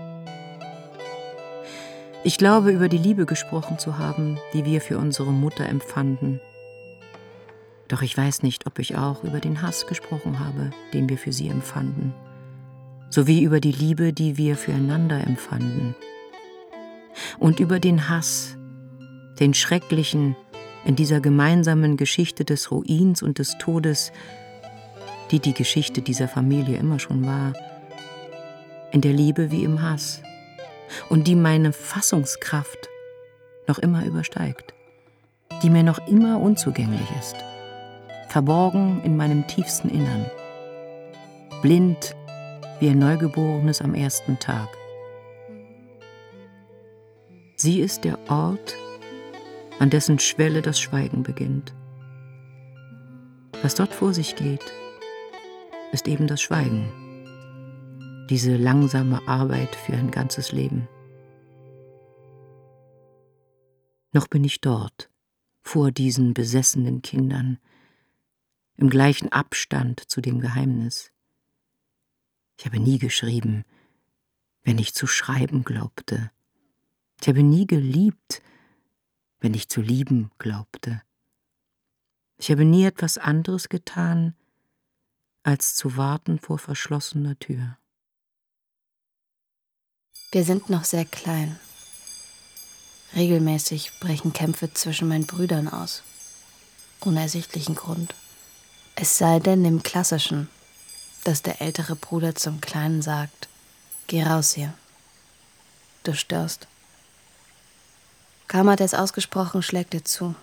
Ich glaube, über die Liebe gesprochen zu haben, die wir für unsere Mutter empfanden. Doch ich weiß nicht, ob ich auch über den Hass gesprochen habe, den wir für sie empfanden, sowie über die Liebe, die wir füreinander empfanden. Und über den Hass, den schrecklichen, in dieser gemeinsamen Geschichte des Ruins und des Todes, die die Geschichte dieser Familie immer schon war, in der Liebe wie im Hass, und die meine Fassungskraft noch immer übersteigt, die mir noch immer unzugänglich ist, verborgen in meinem tiefsten Innern, blind wie ein Neugeborenes am ersten Tag. Sie ist der Ort, an dessen Schwelle das Schweigen beginnt. Was dort vor sich geht, ist eben das Schweigen, diese langsame Arbeit für ein ganzes Leben. Noch bin ich dort, vor diesen besessenen Kindern, im gleichen Abstand zu dem Geheimnis. Ich habe nie geschrieben, wenn ich zu schreiben glaubte. Ich habe nie geliebt, wenn ich zu lieben glaubte. Ich habe nie etwas anderes getan, als zu warten vor verschlossener Tür. Wir sind noch sehr klein. Regelmäßig brechen Kämpfe zwischen meinen Brüdern aus. Ohne ersichtlichen Grund. Es sei denn im Klassischen, dass der ältere Bruder zum Kleinen sagt: Geh raus hier. Du störst. Kaum hat er es ausgesprochen, schlägt er zu.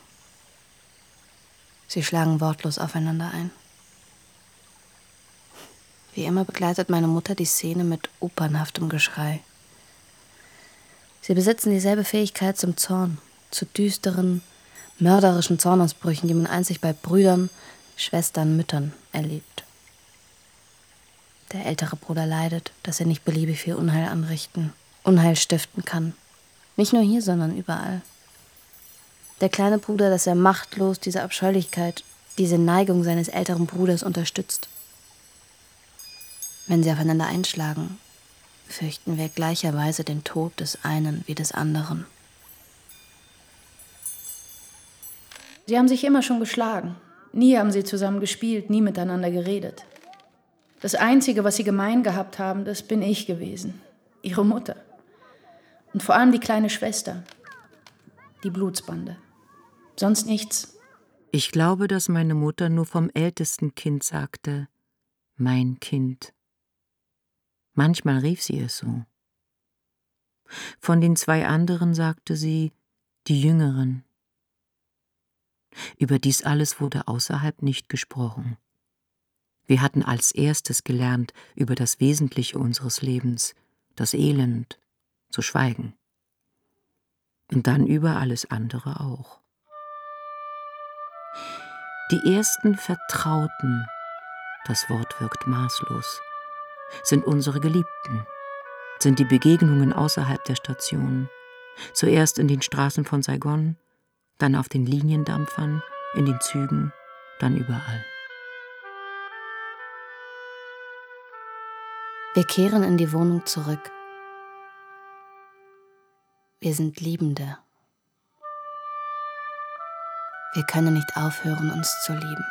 Sie schlagen wortlos aufeinander ein. Wie immer begleitet meine Mutter die Szene mit opernhaftem Geschrei. Sie besitzen dieselbe Fähigkeit zum Zorn, zu düsteren, mörderischen Zornausbrüchen, die man einzig bei Brüdern, Schwestern, Müttern erlebt. Der ältere Bruder leidet, dass er nicht beliebig viel Unheil anrichten, Unheil stiften kann. Nicht nur hier, sondern überall. Der kleine Bruder, dass er machtlos diese Abscheulichkeit, diese Neigung seines älteren Bruders unterstützt. Wenn sie aufeinander einschlagen, fürchten wir gleicherweise den Tod des einen wie des anderen. Sie haben sich immer schon geschlagen. Nie haben sie zusammen gespielt, nie miteinander geredet. Das Einzige, was sie gemein gehabt haben, das bin ich gewesen. Ihre Mutter. Und vor allem die kleine Schwester. Die Blutsbande. Sonst nichts. Ich glaube, dass meine Mutter nur vom ältesten Kind sagte, mein Kind. Manchmal rief sie es so. Von den zwei anderen sagte sie, die Jüngeren. Über dies alles wurde außerhalb nicht gesprochen. Wir hatten als erstes gelernt, über das Wesentliche unseres Lebens, das Elend, zu schweigen. Und dann über alles andere auch. Die ersten Vertrauten, das Wort wirkt maßlos, sind unsere Geliebten, sind die Begegnungen außerhalb der Station, zuerst in den Straßen von Saigon, dann auf den Liniendampfern, in den Zügen, dann überall. Wir kehren in die Wohnung zurück. Wir sind Liebende. Wir können nicht aufhören, uns zu lieben.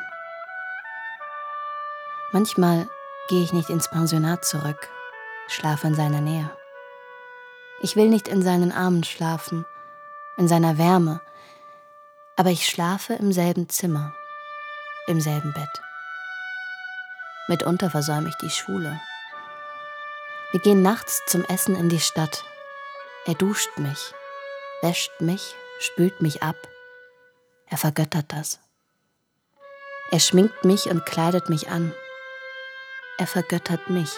Manchmal gehe ich nicht ins Pensionat zurück, schlafe in seiner Nähe. Ich will nicht in seinen Armen schlafen, in seiner Wärme, aber ich schlafe im selben Zimmer, im selben Bett. Mitunter versäume ich die Schule. Wir gehen nachts zum Essen in die Stadt. Er duscht mich, wäscht mich, spült mich ab. Er vergöttert das. Er schminkt mich und kleidet mich an. Er vergöttert mich.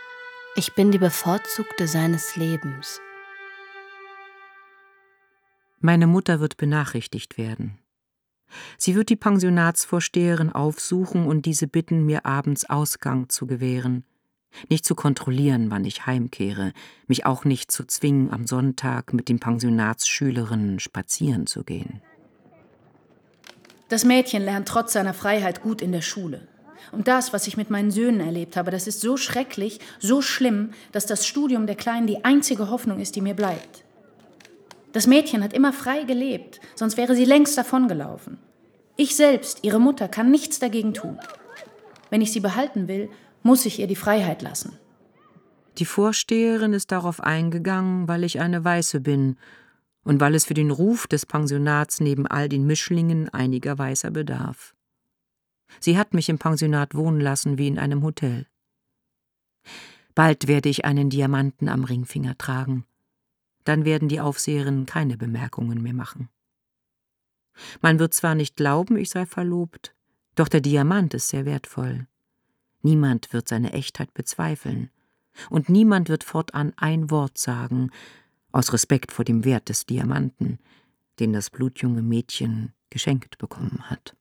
Ich bin die Bevorzugte seines Lebens. Meine Mutter wird benachrichtigt werden. Sie wird die Pensionatsvorsteherin aufsuchen und diese bitten, mir abends Ausgang zu gewähren, nicht zu kontrollieren, wann ich heimkehre, mich auch nicht zu zwingen, am Sonntag mit den Pensionatsschülerinnen spazieren zu gehen. Das Mädchen lernt trotz seiner Freiheit gut in der Schule. Und das, was ich mit meinen Söhnen erlebt habe, das ist so schrecklich, so schlimm, dass das Studium der Kleinen die einzige Hoffnung ist, die mir bleibt. Das Mädchen hat immer frei gelebt, sonst wäre sie längst davongelaufen. Ich selbst, ihre Mutter, kann nichts dagegen tun. Wenn ich sie behalten will, muss ich ihr die Freiheit lassen. Die Vorsteherin ist darauf eingegangen, weil ich eine Weiße bin und weil es für den Ruf des Pensionats neben all den Mischlingen einiger Weißer bedarf. Sie hat mich im Pensionat wohnen lassen wie in einem Hotel. Bald werde ich einen Diamanten am Ringfinger tragen. Dann werden die Aufseherinnen keine Bemerkungen mehr machen. Man wird zwar nicht glauben, ich sei verlobt, doch der Diamant ist sehr wertvoll. Niemand wird seine Echtheit bezweifeln. Und niemand wird fortan ein Wort sagen, aus Respekt vor dem Wert des Diamanten, den das blutjunge Mädchen geschenkt bekommen hat.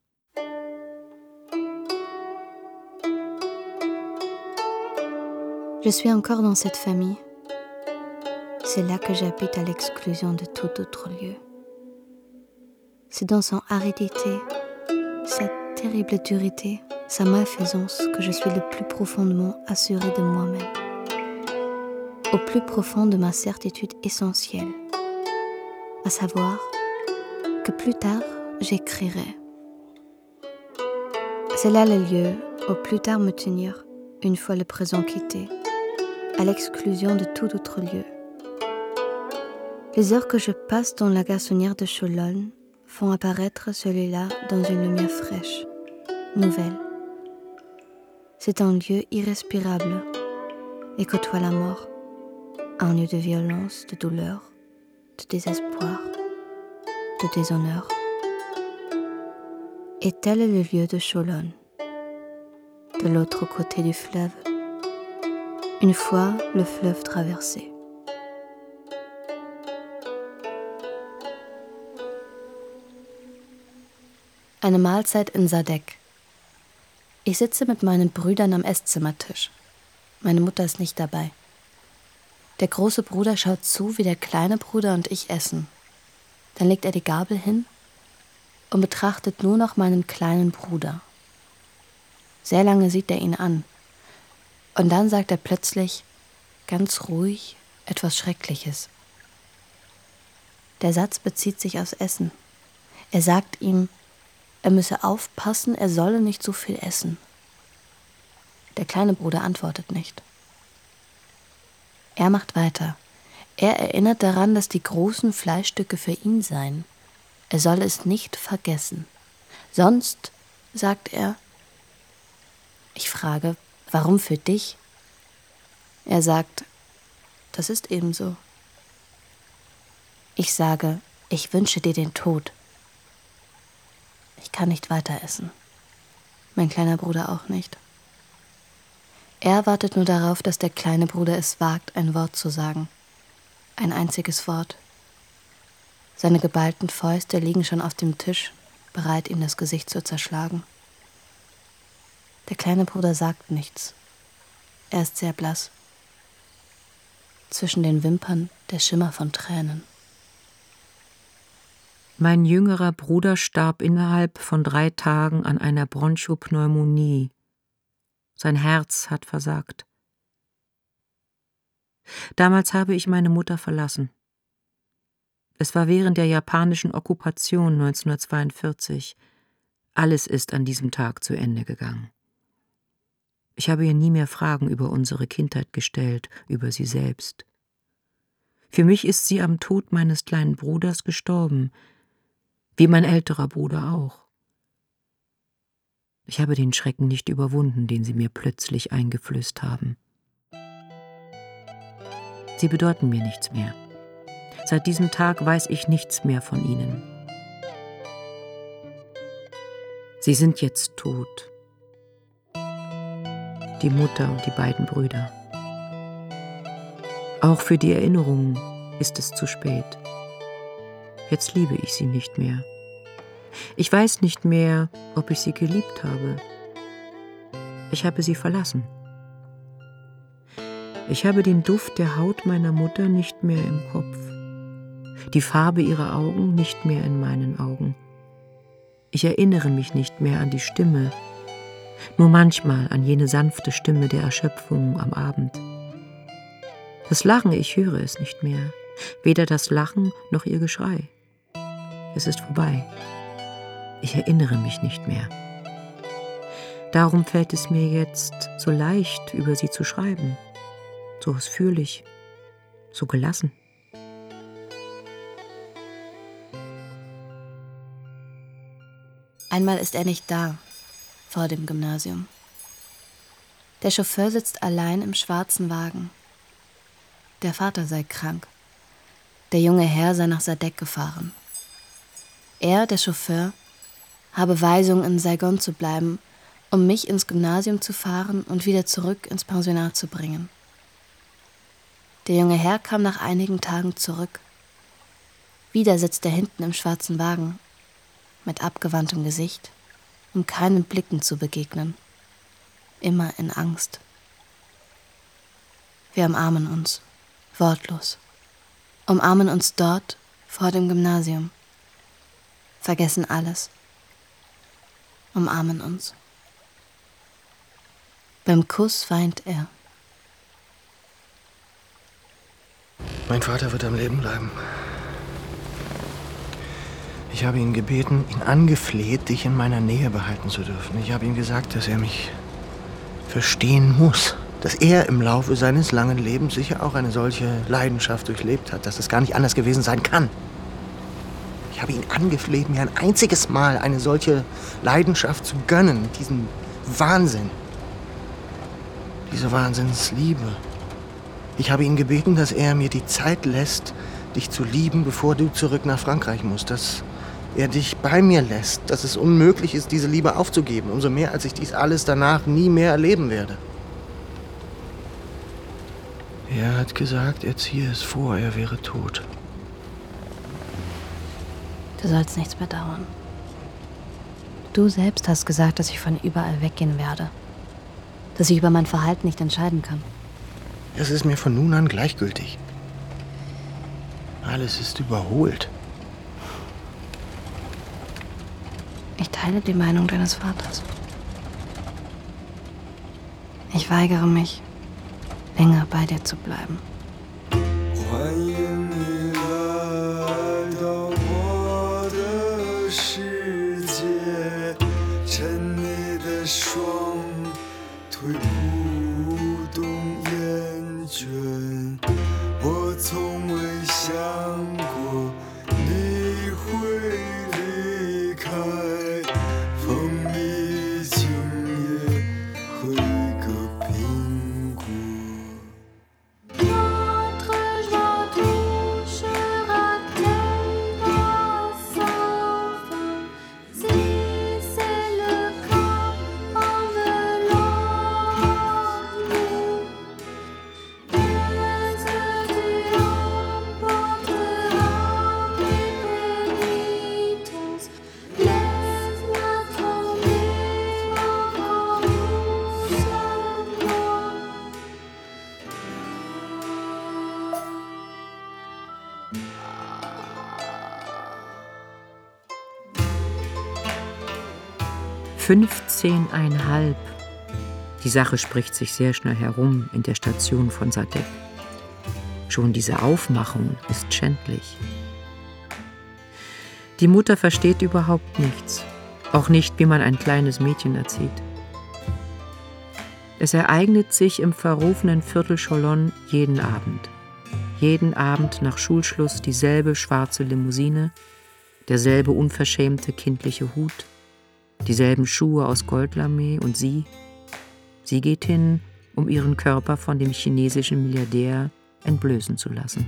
Je suis encore dans cette famille. C'est là que j'habite à l'exclusion de tout autre lieu. C'est dans son aridité, sa terrible dureté, sa malfaisance que je suis le plus profondément assuré de moi-même. Au plus profond de ma certitude essentielle, à savoir que plus tard j'écrirai. C'est là le lieu où plus tard me tenir, une fois le présent quitté, à l'exclusion de tout autre lieu. Les heures que je passe dans la garçonnière de Cholonne font apparaître celui-là dans une lumière fraîche, nouvelle. C'est un lieu irrespirable et côtoie la mort, un lieu de violence, de douleur, de désespoir, de déshonneur. Et tel est le lieu de Cholonne, de l'autre côté du fleuve, une fois le fleuve traversé. Eine Mahlzeit in Sadek. Ich sitze mit meinen Brüdern am Esszimmertisch. Meine Mutter ist nicht dabei. Der große Bruder schaut zu, wie der kleine Bruder und ich essen. Dann legt er die Gabel hin und betrachtet nur noch meinen kleinen Bruder. Sehr lange sieht er ihn an. Und dann sagt er plötzlich, ganz ruhig, etwas Schreckliches. Der Satz bezieht sich aufs Essen. Er sagt ihm, er müsse aufpassen, er solle nicht so viel essen. Der kleine Bruder antwortet nicht. Er macht weiter. Er erinnert daran, dass die großen Fleischstücke für ihn seien. Er solle es nicht vergessen. Sonst, sagt er, ich frage, warum für dich? Er sagt, das ist eben so. Ich sage, ich wünsche dir den Tod. Ich kann nicht weiter essen. Mein kleiner Bruder auch nicht. Er wartet nur darauf, dass der kleine Bruder es wagt, ein Wort zu sagen. Ein einziges Wort. Seine geballten Fäuste liegen schon auf dem Tisch, bereit, ihm das Gesicht zu zerschlagen. Der kleine Bruder sagt nichts. Er ist sehr blass. Zwischen den Wimpern der Schimmer von Tränen. Mein jüngerer Bruder starb innerhalb von drei Tagen an einer Bronchopneumonie. Sein Herz hat versagt. Damals habe ich meine Mutter verlassen. Es war während der japanischen Okkupation neunzehnhundertzweiundvierzig. Alles ist an diesem Tag zu Ende gegangen. Ich habe ihr nie mehr Fragen über unsere Kindheit gestellt, über sie selbst. Für mich ist sie am Tod meines kleinen Bruders gestorben, wie mein älterer Bruder auch. Ich habe den Schrecken nicht überwunden, den sie mir plötzlich eingeflößt haben. Sie bedeuten mir nichts mehr. Seit diesem Tag weiß ich nichts mehr von ihnen. Sie sind jetzt tot. Die Mutter und die beiden Brüder. Auch für die Erinnerungen ist es zu spät. Jetzt liebe ich sie nicht mehr. Ich weiß nicht mehr, ob ich sie geliebt habe. Ich habe sie verlassen. Ich habe den Duft der Haut meiner Mutter nicht mehr im Kopf, die Farbe ihrer Augen nicht mehr in meinen Augen. Ich erinnere mich nicht mehr an die Stimme, nur manchmal an jene sanfte Stimme der Erschöpfung am Abend. Das Lachen, ich höre es nicht mehr, weder das Lachen noch ihr Geschrei. Es ist vorbei. Ich erinnere mich nicht mehr. Darum fällt es mir jetzt so leicht, über sie zu schreiben, so ausführlich, so gelassen. Einmal ist er nicht da, vor dem Gymnasium. Der Chauffeur sitzt allein im schwarzen Wagen. Der Vater sei krank. Der junge Herr sei nach Sadek gefahren. Er, der Chauffeur, habe Weisung, in Saigon zu bleiben, um mich ins Gymnasium zu fahren und wieder zurück ins Pensionat zu bringen. Der junge Herr kam nach einigen Tagen zurück. Wieder sitzt er hinten im schwarzen Wagen, mit abgewandtem Gesicht, um keinen Blicken zu begegnen, immer in Angst. Wir umarmen uns, wortlos, umarmen uns dort vor dem Gymnasium, vergessen alles, umarmen uns. Beim Kuss weint er. Mein Vater wird am Leben bleiben. Ich habe ihn gebeten, ihn angefleht, dich in meiner Nähe behalten zu dürfen. Ich habe ihm gesagt, dass er mich verstehen muss. Dass er im Laufe seines langen Lebens sicher auch eine solche Leidenschaft durchlebt hat. Dass es gar nicht anders gewesen sein kann. Ich habe ihn angefleht, mir ein einziges Mal eine solche Leidenschaft zu gönnen. Diesen Wahnsinn. Diese Wahnsinnsliebe. Ich habe ihn gebeten, dass er mir die Zeit lässt, dich zu lieben, bevor du zurück nach Frankreich musst. Dass er dich bei mir lässt, dass es unmöglich ist, diese Liebe aufzugeben. Umso mehr, als ich dies alles danach nie mehr erleben werde. Er hat gesagt, er ziehe es vor, er wäre tot. Du sollst nichts bedauern. Du selbst hast gesagt, dass ich von überall weggehen werde. Dass ich über mein Verhalten nicht entscheiden kann. Es ist mir von nun an gleichgültig. Alles ist überholt. Ich teile die Meinung deines Vaters. Ich weigere mich, länger bei dir zu bleiben. Fünfzehneinhalb. Die Sache spricht sich sehr schnell herum in der Station von Sadek. Schon diese Aufmachung ist schändlich. Die Mutter versteht überhaupt nichts, auch nicht, wie man ein kleines Mädchen erzieht. Es ereignet sich im verrufenen Viertel Cholon jeden Abend. Jeden Abend nach Schulschluss dieselbe schwarze Limousine, derselbe unverschämte kindliche Hut, dieselben Schuhe aus Goldlamé und sie, sie geht hin, um ihren Körper von dem chinesischen Milliardär entblößen zu lassen.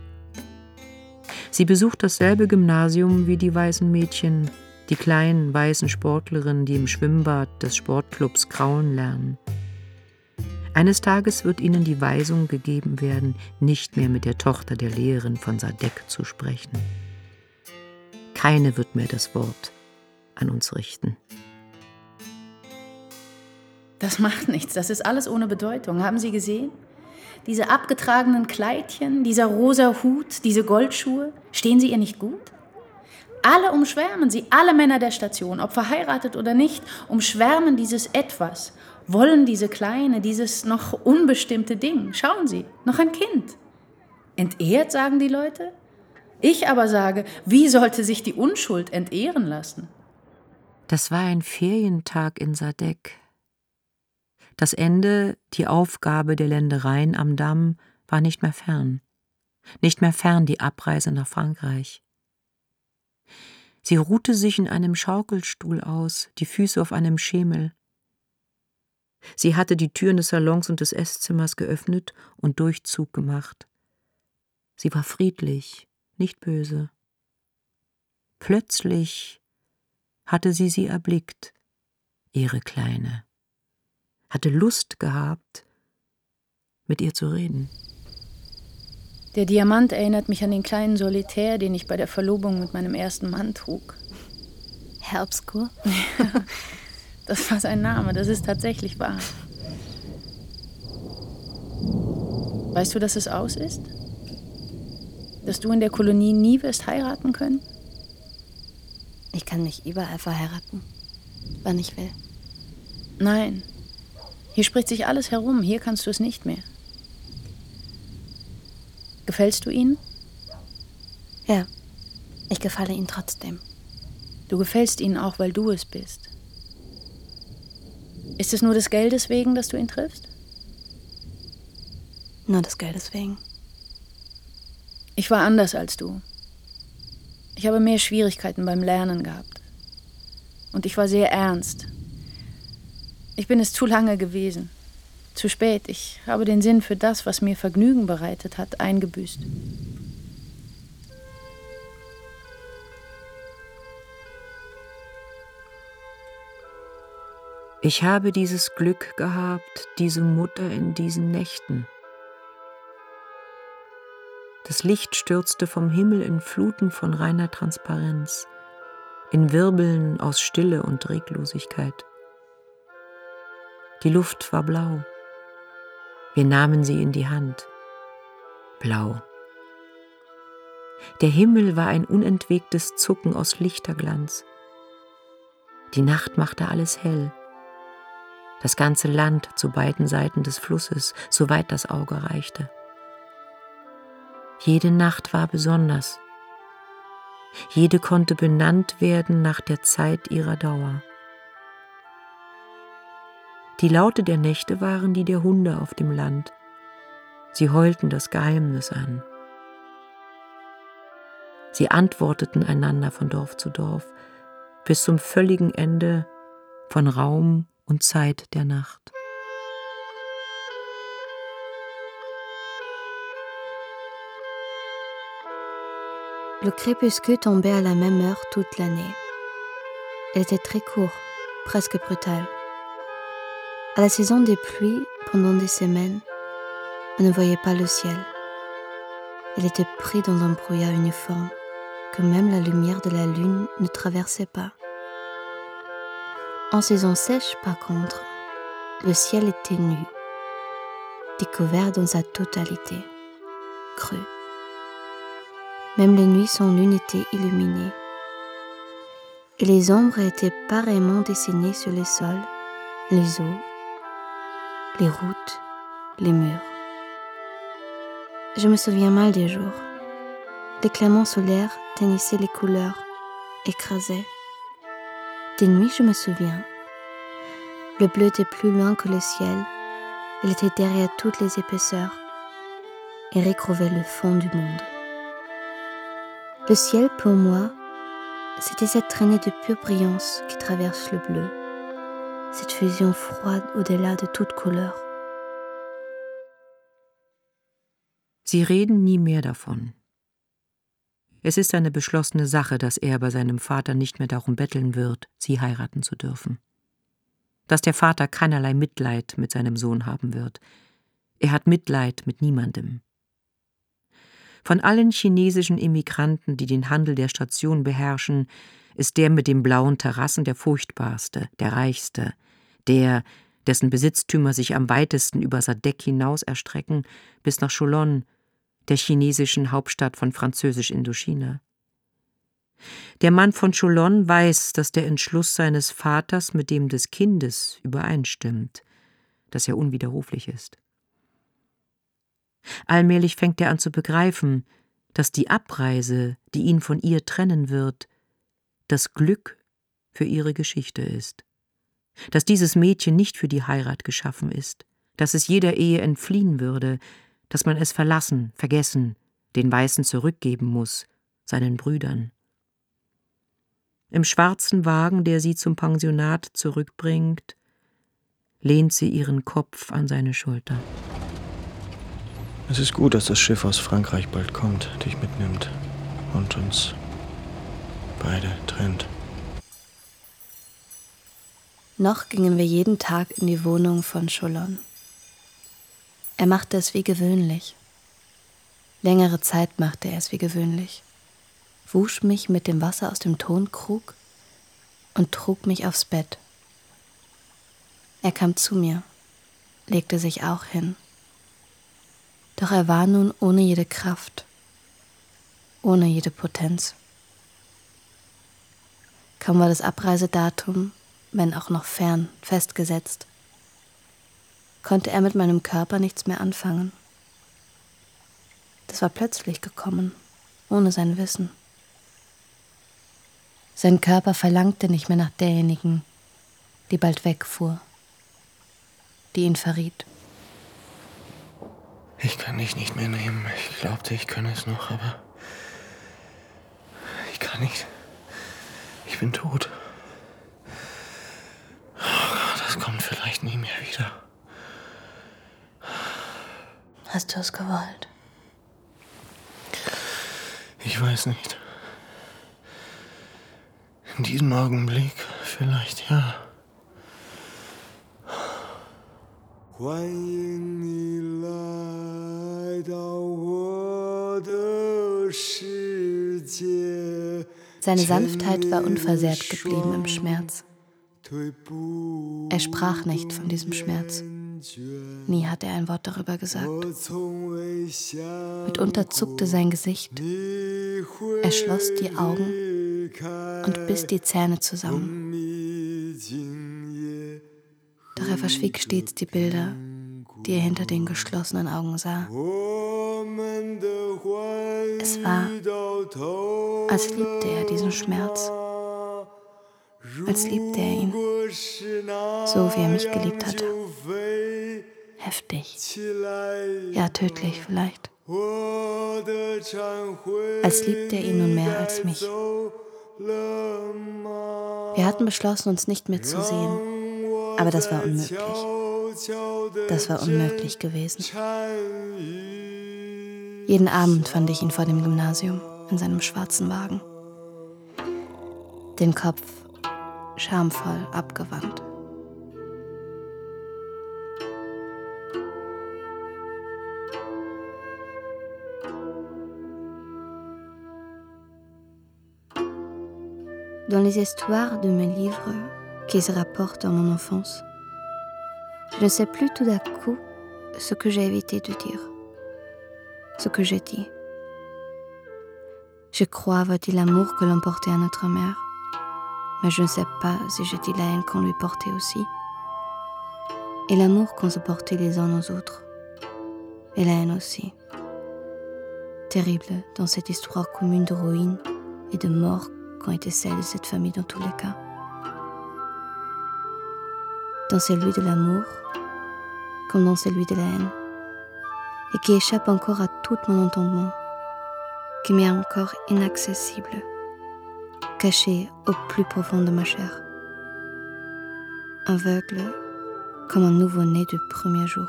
Sie besucht dasselbe Gymnasium wie die weißen Mädchen, die kleinen weißen Sportlerinnen, die im Schwimmbad des Sportclubs krauen lernen. Eines Tages wird ihnen die Weisung gegeben werden, nicht mehr mit der Tochter der Lehrerin von Sadek zu sprechen. Keine wird mehr das Wort an uns richten. Das macht nichts, das ist alles ohne Bedeutung. Haben Sie gesehen? Diese abgetragenen Kleidchen, dieser rosa Hut, diese Goldschuhe, stehen sie ihr nicht gut? Alle umschwärmen sie, alle Männer der Station, ob verheiratet oder nicht, umschwärmen dieses Etwas, wollen diese kleine, dieses noch unbestimmte Ding. Schauen Sie, noch ein Kind. Entehrt, sagen die Leute? Ich aber sage, wie sollte sich die Unschuld entehren lassen? Das war ein Ferientag in Sadeck. Das Ende, die Aufgabe der Ländereien am Damm, war nicht mehr fern. Nicht mehr fern die Abreise nach Frankreich. Sie ruhte sich in einem Schaukelstuhl aus, die Füße auf einem Schemel. Sie hatte die Türen des Salons und des Esszimmers geöffnet und Durchzug gemacht. Sie war friedlich, nicht böse. Plötzlich hatte sie sie erblickt, ihre Kleine, hatte Lust gehabt, mit ihr zu reden. Der Diamant erinnert mich an den kleinen Solitär, den ich bei der Verlobung mit meinem ersten Mann trug. Herr Obskur? Das war sein Name, das ist tatsächlich wahr. Weißt du, dass es aus ist? Dass du in der Kolonie nie wirst heiraten können? Ich kann mich überall verheiraten, wann ich will. Nein, hier spricht sich alles herum, hier kannst du es nicht mehr. Gefällst du ihnen? Ja, ich gefalle ihnen trotzdem. Du gefällst ihnen auch, weil du es bist. Ist es nur des Geldes wegen, dass du ihn triffst? Nur des Geldes wegen. Ich war anders als du. Ich habe mehr Schwierigkeiten beim Lernen gehabt. Und ich war sehr ernst. Ich bin es zu lange gewesen. Zu spät. Ich habe den Sinn für das, was mir Vergnügen bereitet hat, eingebüßt. Ich habe dieses Glück gehabt, diese Mutter in diesen Nächten. Das Licht stürzte vom Himmel in Fluten von reiner Transparenz, in Wirbeln aus Stille und Reglosigkeit. Die Luft war blau. Wir nahmen sie in die Hand. Blau. Der Himmel war ein unentwegtes Zucken aus Lichterglanz. Die Nacht machte alles hell. Das ganze Land zu beiden Seiten des Flusses, soweit das Auge reichte. Jede Nacht war besonders. Jede konnte benannt werden nach der Zeit ihrer Dauer. Die Laute der Nächte waren die der Hunde auf dem Land. Sie heulten das Geheimnis an. Sie antworteten einander von Dorf zu Dorf, bis zum völligen Ende von Raum und Zeit der Nacht. Le crépuscule tombait à la même heure toute l'année. Elle était très courte, presque brutale. À la saison des pluies, pendant des semaines, on ne voyait pas le ciel. Elle était prise dans un brouillard uniforme que même la lumière de la lune ne traversait pas. En saison sèche, par contre, le ciel était nu, découvert dans sa totalité, cru. Même les nuits sans lune étaient illuminées. Et les ombres étaient pareillement dessinées sur les sols, les eaux, les routes, les murs. Je me souviens mal des jours. Les cléments solaires teignissaient les couleurs, écrasaient. Des nuits, je me souviens. Le bleu était plus loin que le ciel. Il était derrière toutes les épaisseurs et recouvrait le fond du monde. Le ciel, pour moi, c'était cette traînée de pure brillance qui traverse le bleu, cette fusion froide au-delà de toute couleur. Sie reden nie mehr davon. Es ist eine beschlossene Sache, dass er bei seinem Vater nicht mehr darum betteln wird, sie heiraten zu dürfen. Dass der Vater keinerlei Mitleid mit seinem Sohn haben wird. Er hat Mitleid mit niemandem. Von allen chinesischen Immigranten, die den Handel der Station beherrschen, ist der mit den blauen Terrassen der furchtbarste, der reichste, der, dessen Besitztümer sich am weitesten über Sadek hinaus erstrecken, bis nach Cholon, der chinesischen Hauptstadt von Französisch-Indochina. Der Mann von Cholon weiß, dass der Entschluss seines Vaters mit dem des Kindes übereinstimmt, dass er unwiderruflich ist. Allmählich fängt er an zu begreifen, dass die Abreise, die ihn von ihr trennen wird, das Glück für ihre Geschichte ist, dass dieses Mädchen nicht für die Heirat geschaffen ist, dass es jeder Ehe entfliehen würde, dass man es verlassen, vergessen, den Weißen zurückgeben muss, seinen Brüdern. Im schwarzen Wagen, der sie zum Pensionat zurückbringt, lehnt sie ihren Kopf an seine Schulter. Es ist gut, dass das Schiff aus Frankreich bald kommt, dich mitnimmt und uns beide trennt. Noch gingen wir jeden Tag in die Wohnung von Cholon. Er machte es wie gewöhnlich. Längere Zeit machte er es wie gewöhnlich. Wusch mich mit dem Wasser aus dem Tonkrug und trug mich aufs Bett. Er kam zu mir, legte sich auch hin. Doch er war nun ohne jede Kraft, ohne jede Potenz. Kaum war das Abreisedatum, wenn auch noch fern, festgesetzt, konnte er mit meinem Körper nichts mehr anfangen. Das war plötzlich gekommen, ohne sein Wissen. Sein Körper verlangte nicht mehr nach derjenigen, die bald wegfuhr, die ihn verriet. Ich kann dich nicht mehr nehmen. Ich glaubte, ich könne es noch, aber ich kann nicht. Ich bin tot. Oh Gott, das kommt vielleicht nie mehr wieder. Hast du es gewollt? Ich weiß nicht. In diesem Augenblick vielleicht ja. Seine Sanftheit war unversehrt geblieben im Schmerz. Er sprach nicht von diesem Schmerz. Nie hat er ein Wort darüber gesagt. Mitunter zuckte sein Gesicht. Er schloss die Augen und biss die Zähne zusammen. Doch er verschwieg stets die Bilder, die er hinter den geschlossenen Augen sah. Es war, als liebte er diesen Schmerz. Als liebte er ihn, so wie er mich geliebt hatte. Heftig, ja tödlich vielleicht. Als liebte er ihn nun mehr als mich. Wir hatten beschlossen, uns nicht mehr zu sehen, aber das war unmöglich. Das war unmöglich gewesen. Jeden Abend fand ich ihn vor dem Gymnasium, in seinem schwarzen Wagen. Den Kopf schamvoll abgewandt. Dans les histoires de mes livres qui se rapportent à mon enfance, je ne sais plus tout d'un coup ce que j'ai évité de dire, ce que j'ai dit. Je crois avoir dit l'amour que l'on portait à notre mère, mais je ne sais pas si j'ai dit la haine qu'on lui portait aussi, et l'amour qu'on se portait les uns aux autres, et la haine aussi. Terrible dans cette histoire commune de ruines et de mort qu'ont été celles de cette famille dans tous les cas. Dans celui de l'amour, comme dans celui de la haine, et qui échappe encore à tout mon entendement, qui m'est encore inaccessible, caché au plus profond de ma chair, aveugle comme un nouveau-né du premier jour.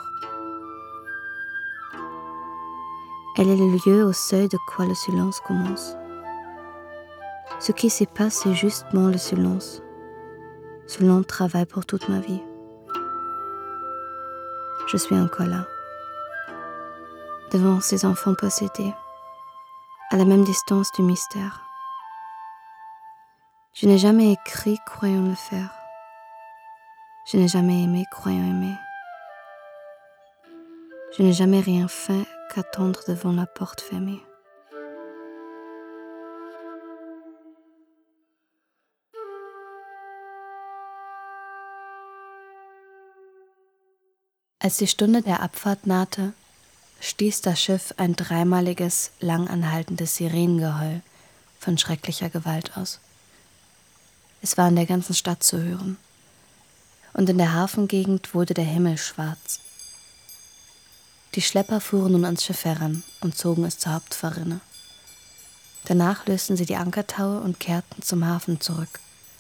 Elle est le lieu au seuil de quoi le silence commence. Ce qui s'y passe, c'est justement le silence, ce long travail pour toute ma vie. Je suis encore là, devant ces enfants possédés, à la même distance du mystère. Je n'ai jamais écrit croyant le faire. Je n'ai jamais aimé croyant aimer. Je n'ai jamais rien fait qu'attendre devant la porte fermée. Als die Stunde der Abfahrt nahte, stieß das Schiff ein dreimaliges, lang anhaltendes Sirenengeheul von schrecklicher Gewalt aus. Es war in der ganzen Stadt zu hören. Und in der Hafengegend wurde der Himmel schwarz. Die Schlepper fuhren nun ans Schiff heran und zogen es zur Hauptfahrrinne. Danach lösten sie die Ankertaue und kehrten zum Hafen zurück.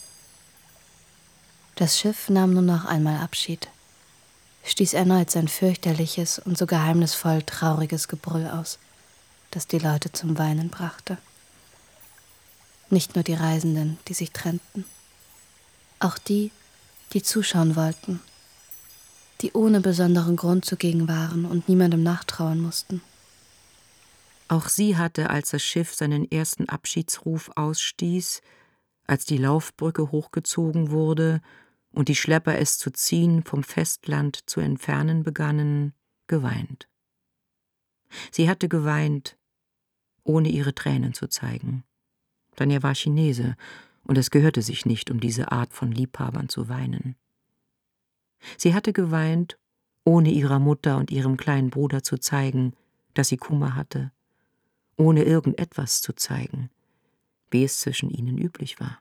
Das Schiff nahm nun noch einmal Abschied, stieß erneut sein fürchterliches und so geheimnisvoll trauriges Gebrüll aus, das die Leute zum Weinen brachte. Nicht nur die Reisenden, die sich trennten, auch die, die zuschauen wollten, die ohne besonderen Grund zugegen waren und niemandem nachtrauern mussten. Auch sie hatte, als das Schiff seinen ersten Abschiedsruf ausstieß, als die Laufbrücke hochgezogen wurde und die Schlepper es zu ziehen vom Festland zu entfernen begannen, geweint. Sie hatte geweint, ohne ihre Tränen zu zeigen. Denn er war Chinese, und es gehörte sich nicht, um diese Art von Liebhabern zu weinen. Sie hatte geweint, ohne ihrer Mutter und ihrem kleinen Bruder zu zeigen, dass sie Kummer hatte, ohne irgendetwas zu zeigen, wie es zwischen ihnen üblich war.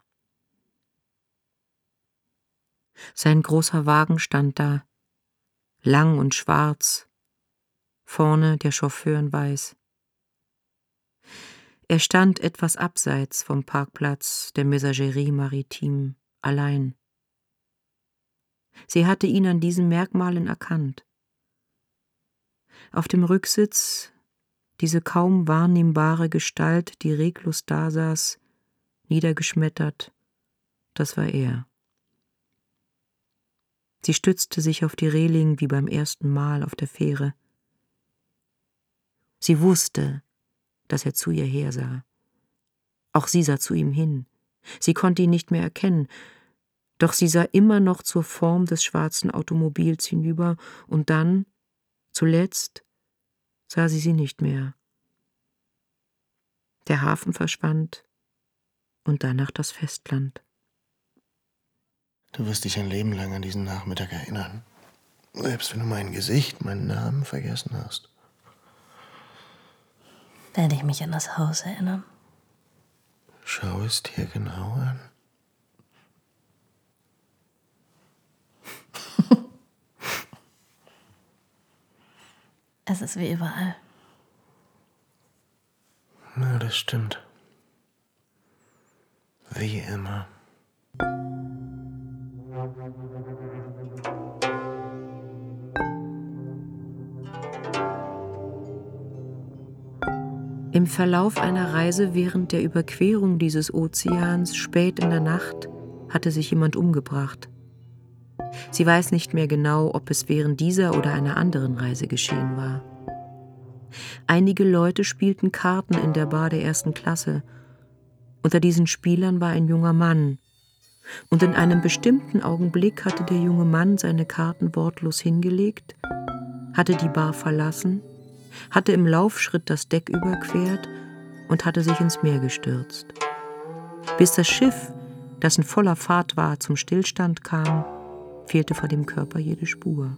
Sein großer Wagen stand da, lang und schwarz, vorne der Chauffeur in weiß. Er stand etwas abseits vom Parkplatz der Messagerie Maritime, allein. Sie hatte ihn an diesen Merkmalen erkannt. Auf dem Rücksitz diese kaum wahrnehmbare Gestalt, die reglos dasaß, niedergeschmettert, das war er. Sie stützte sich auf die Reling wie beim ersten Mal auf der Fähre. Sie wusste, dass er zu ihr hersah. Auch sie sah zu ihm hin. Sie konnte ihn nicht mehr erkennen, doch sie sah immer noch zur Form des schwarzen Automobils hinüber, und dann, zuletzt, sah sie sie nicht mehr. Der Hafen verschwand und danach das Festland. Du wirst dich ein Leben lang an diesen Nachmittag erinnern, selbst wenn du mein Gesicht, meinen Namen vergessen hast. Werde ich mich an das Haus erinnern? Schau es dir genau an. Es ist wie überall. Na, das stimmt. Wie immer. Im Verlauf einer Reise während der Überquerung dieses Ozeans spät in der Nacht hatte sich jemand umgebracht. Sie weiß nicht mehr genau, ob es während dieser oder einer anderen Reise geschehen war. Einige Leute spielten Karten in der Bar der ersten Klasse. Unter diesen Spielern war ein junger Mann. Und in einem bestimmten Augenblick hatte der junge Mann seine Karten wortlos hingelegt, hatte die Bar verlassen, hatte im Laufschritt das Deck überquert und hatte sich ins Meer gestürzt. Bis das Schiff, das in voller Fahrt war, zum Stillstand kam, fehlte vor dem Körper jede Spur.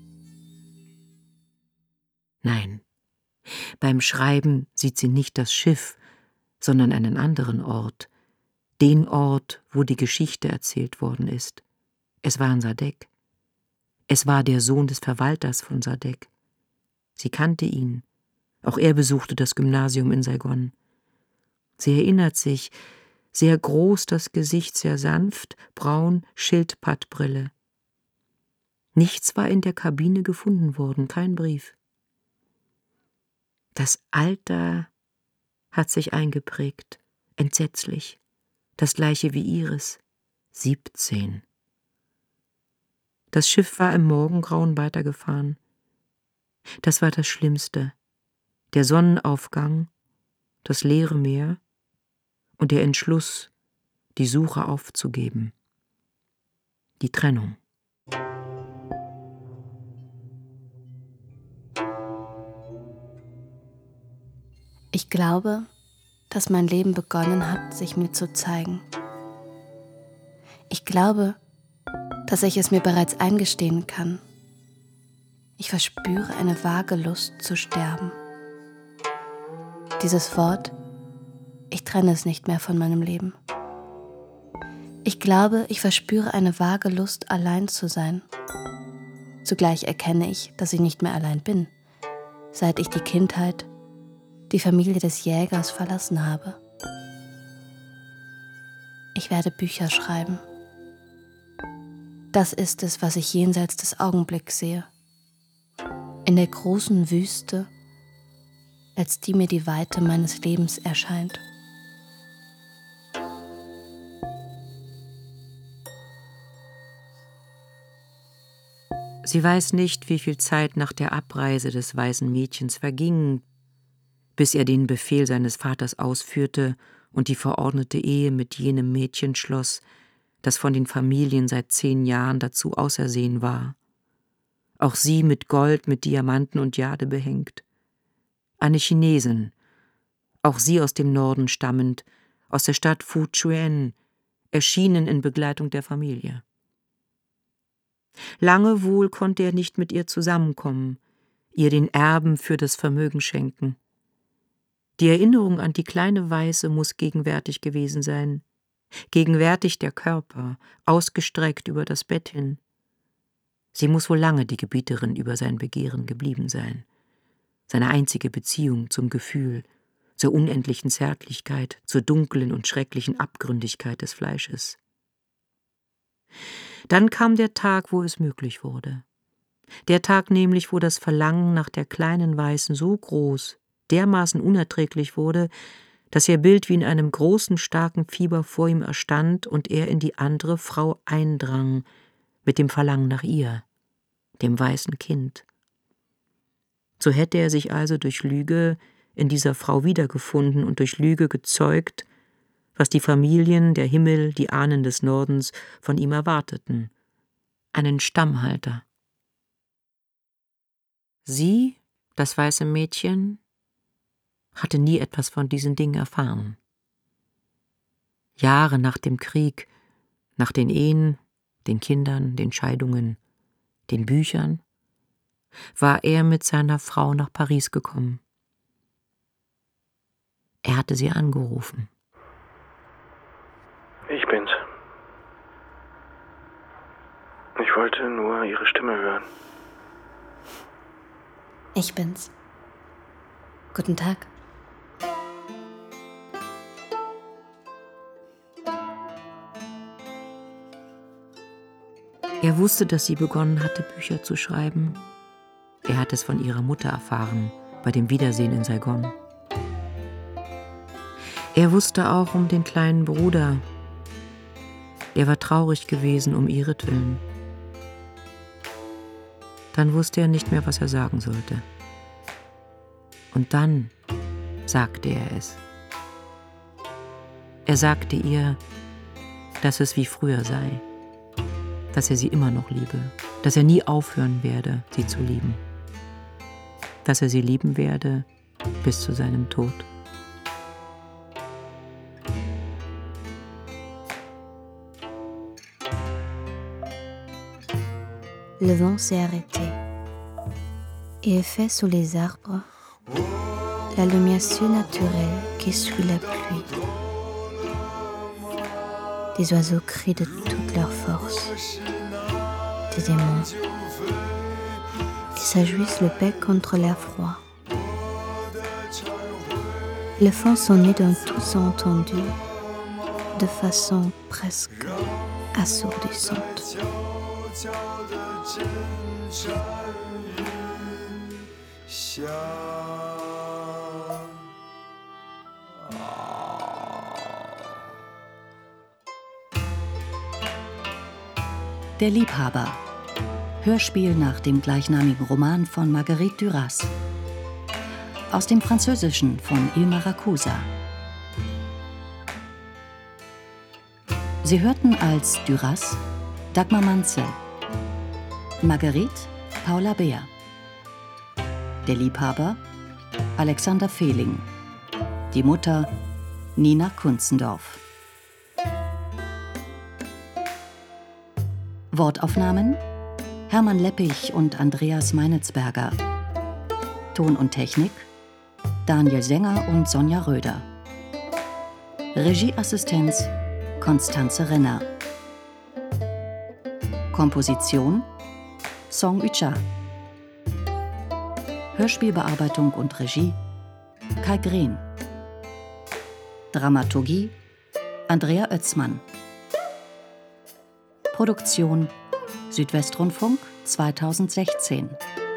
Nein, beim Schreiben sieht sie nicht das Schiff, sondern einen anderen Ort, den Ort, wo die Geschichte erzählt worden ist. Es war in Sadek. Es war der Sohn des Verwalters von Sadek. Sie kannte ihn. Auch er besuchte das Gymnasium in Saigon. Sie erinnert sich, sehr groß das Gesicht, sehr sanft, braun, Schildpattbrille. Nichts war in der Kabine gefunden worden, kein Brief. Das Alter hat sich eingeprägt, entsetzlich, das gleiche wie ihres, siebzehn. Das Schiff war im Morgengrauen weitergefahren. Das war das Schlimmste. Der Sonnenaufgang, das leere Meer und der Entschluss, die Suche aufzugeben, die Trennung. Ich glaube, dass mein Leben begonnen hat, sich mir zu zeigen. Ich glaube, dass ich es mir bereits eingestehen kann. Ich verspüre eine vage Lust zu sterben. Dieses Wort, ich trenne es nicht mehr von meinem Leben. Ich glaube, ich verspüre eine vage Lust, allein zu sein. Zugleich erkenne ich, dass ich nicht mehr allein bin, seit ich die Kindheit, die Familie des Jägers verlassen habe. Ich werde Bücher schreiben. Das ist es, was ich jenseits des Augenblicks sehe. In der großen Wüste, als die mir die Weite meines Lebens erscheint. Sie weiß nicht, wie viel Zeit nach der Abreise des weißen Mädchens verging, bis er den Befehl seines Vaters ausführte und die verordnete Ehe mit jenem Mädchen schloss, das von den Familien seit zehn Jahren dazu ausersehen war. Auch sie mit Gold, mit Diamanten und Jade behängt. Eine Chinesin, auch sie aus dem Norden stammend, aus der Stadt Fuquien, erschienen in Begleitung der Familie. Lange wohl konnte er nicht mit ihr zusammenkommen, ihr den Erben für das Vermögen schenken. Die Erinnerung an die kleine Weiße muss gegenwärtig gewesen sein, gegenwärtig der Körper, ausgestreckt über das Bett hin. Sie muss wohl lange die Gebieterin über sein Begehren geblieben sein, seine einzige Beziehung zum Gefühl, zur unendlichen Zärtlichkeit, zur dunklen und schrecklichen Abgründigkeit des Fleisches. Dann kam der Tag, wo es möglich wurde. Der Tag nämlich, wo das Verlangen nach der kleinen Weißen so groß, dermaßen unerträglich wurde, dass ihr Bild wie in einem großen, starken Fieber vor ihm erstand und er in die andere Frau eindrang, mit dem Verlangen nach ihr, dem weißen Kind. So hätte er sich also durch Lüge in dieser Frau wiedergefunden und durch Lüge gezeugt, was die Familien, der Himmel, die Ahnen des Nordens von ihm erwarteten, einen Stammhalter. Sie, das weiße Mädchen, hatte nie etwas von diesen Dingen erfahren. Jahre nach dem Krieg, nach den Ehen, den Kindern, den Scheidungen, den Büchern, war er mit seiner Frau nach Paris gekommen. Er hatte sie angerufen. Ich bin's. Ich wollte nur Ihre Stimme hören. Ich bin's. Guten Tag. Er wusste, dass sie begonnen hatte, Bücher zu schreiben. Er hatte es von ihrer Mutter erfahren, bei dem Wiedersehen in Saigon. Er wusste auch um den kleinen Bruder. Er war traurig gewesen um ihretwillen. Dann wusste er nicht mehr, was er sagen sollte. Und dann sagte er es. Er sagte ihr, dass es wie früher sei, dass er sie immer noch liebe, dass er nie aufhören werde, sie zu lieben, dass er sie lieben werde bis zu seinem Tod. Le vent s'est arrêté et fait sous les arbres la lumière surnaturelle qui suit la pluie. Des oiseaux crient de toute leur force, des démons qui s'ajuissent le bec contre l'air froid. Les fonds sont nés d'un tous entendu de façon presque assourdissante. Der Liebhaber. Hörspiel nach dem gleichnamigen Roman von Marguerite Duras. Aus dem Französischen von Il Maracusa. Sie hörten als Duras Dagmar Manzel, Marguerite Paula Beer, der Liebhaber Alexander Fehling, die Mutter Nina Kunzendorf. Wortaufnahmen Hermann Leppich und Andreas Meinitzberger. Ton und Technik Daniel Sänger und Sonja Röder. Regieassistenz Konstanze Renner. Komposition Song Ucha. Hörspielbearbeitung und Regie Kai Green. Dramaturgie Andrea Oetzmann. Produktion Südwestrundfunk zweitausendsechzehn.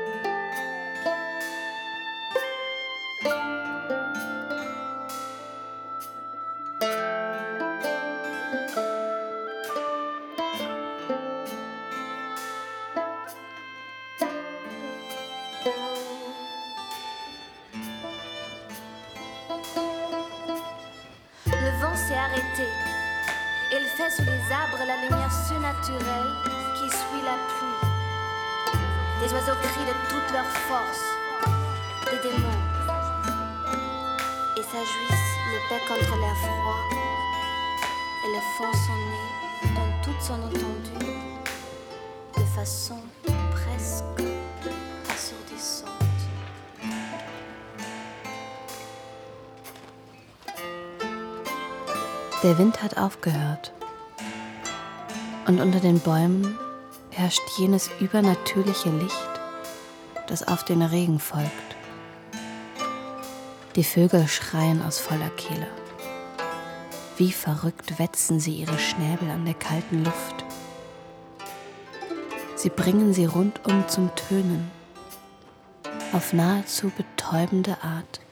Le vent s'est arrêté. Il fait sous les arbres la lumière surnaturelle qui suit la pluie. Des oiseaux crient de toute leur force, des démons, et s'ajuissent le bec contre l'air froid, et le font sonner dans toute son étendue, de façon presque assourdissante. Der Wind hat aufgehört. Und unter den Bäumen herrscht jenes übernatürliche Licht, das auf den Regen folgt. Die Vögel schreien aus voller Kehle. Wie verrückt wetzen sie ihre Schnäbel an der kalten Luft. Sie bringen sie rundum zum Tönen, auf nahezu betäubende Art.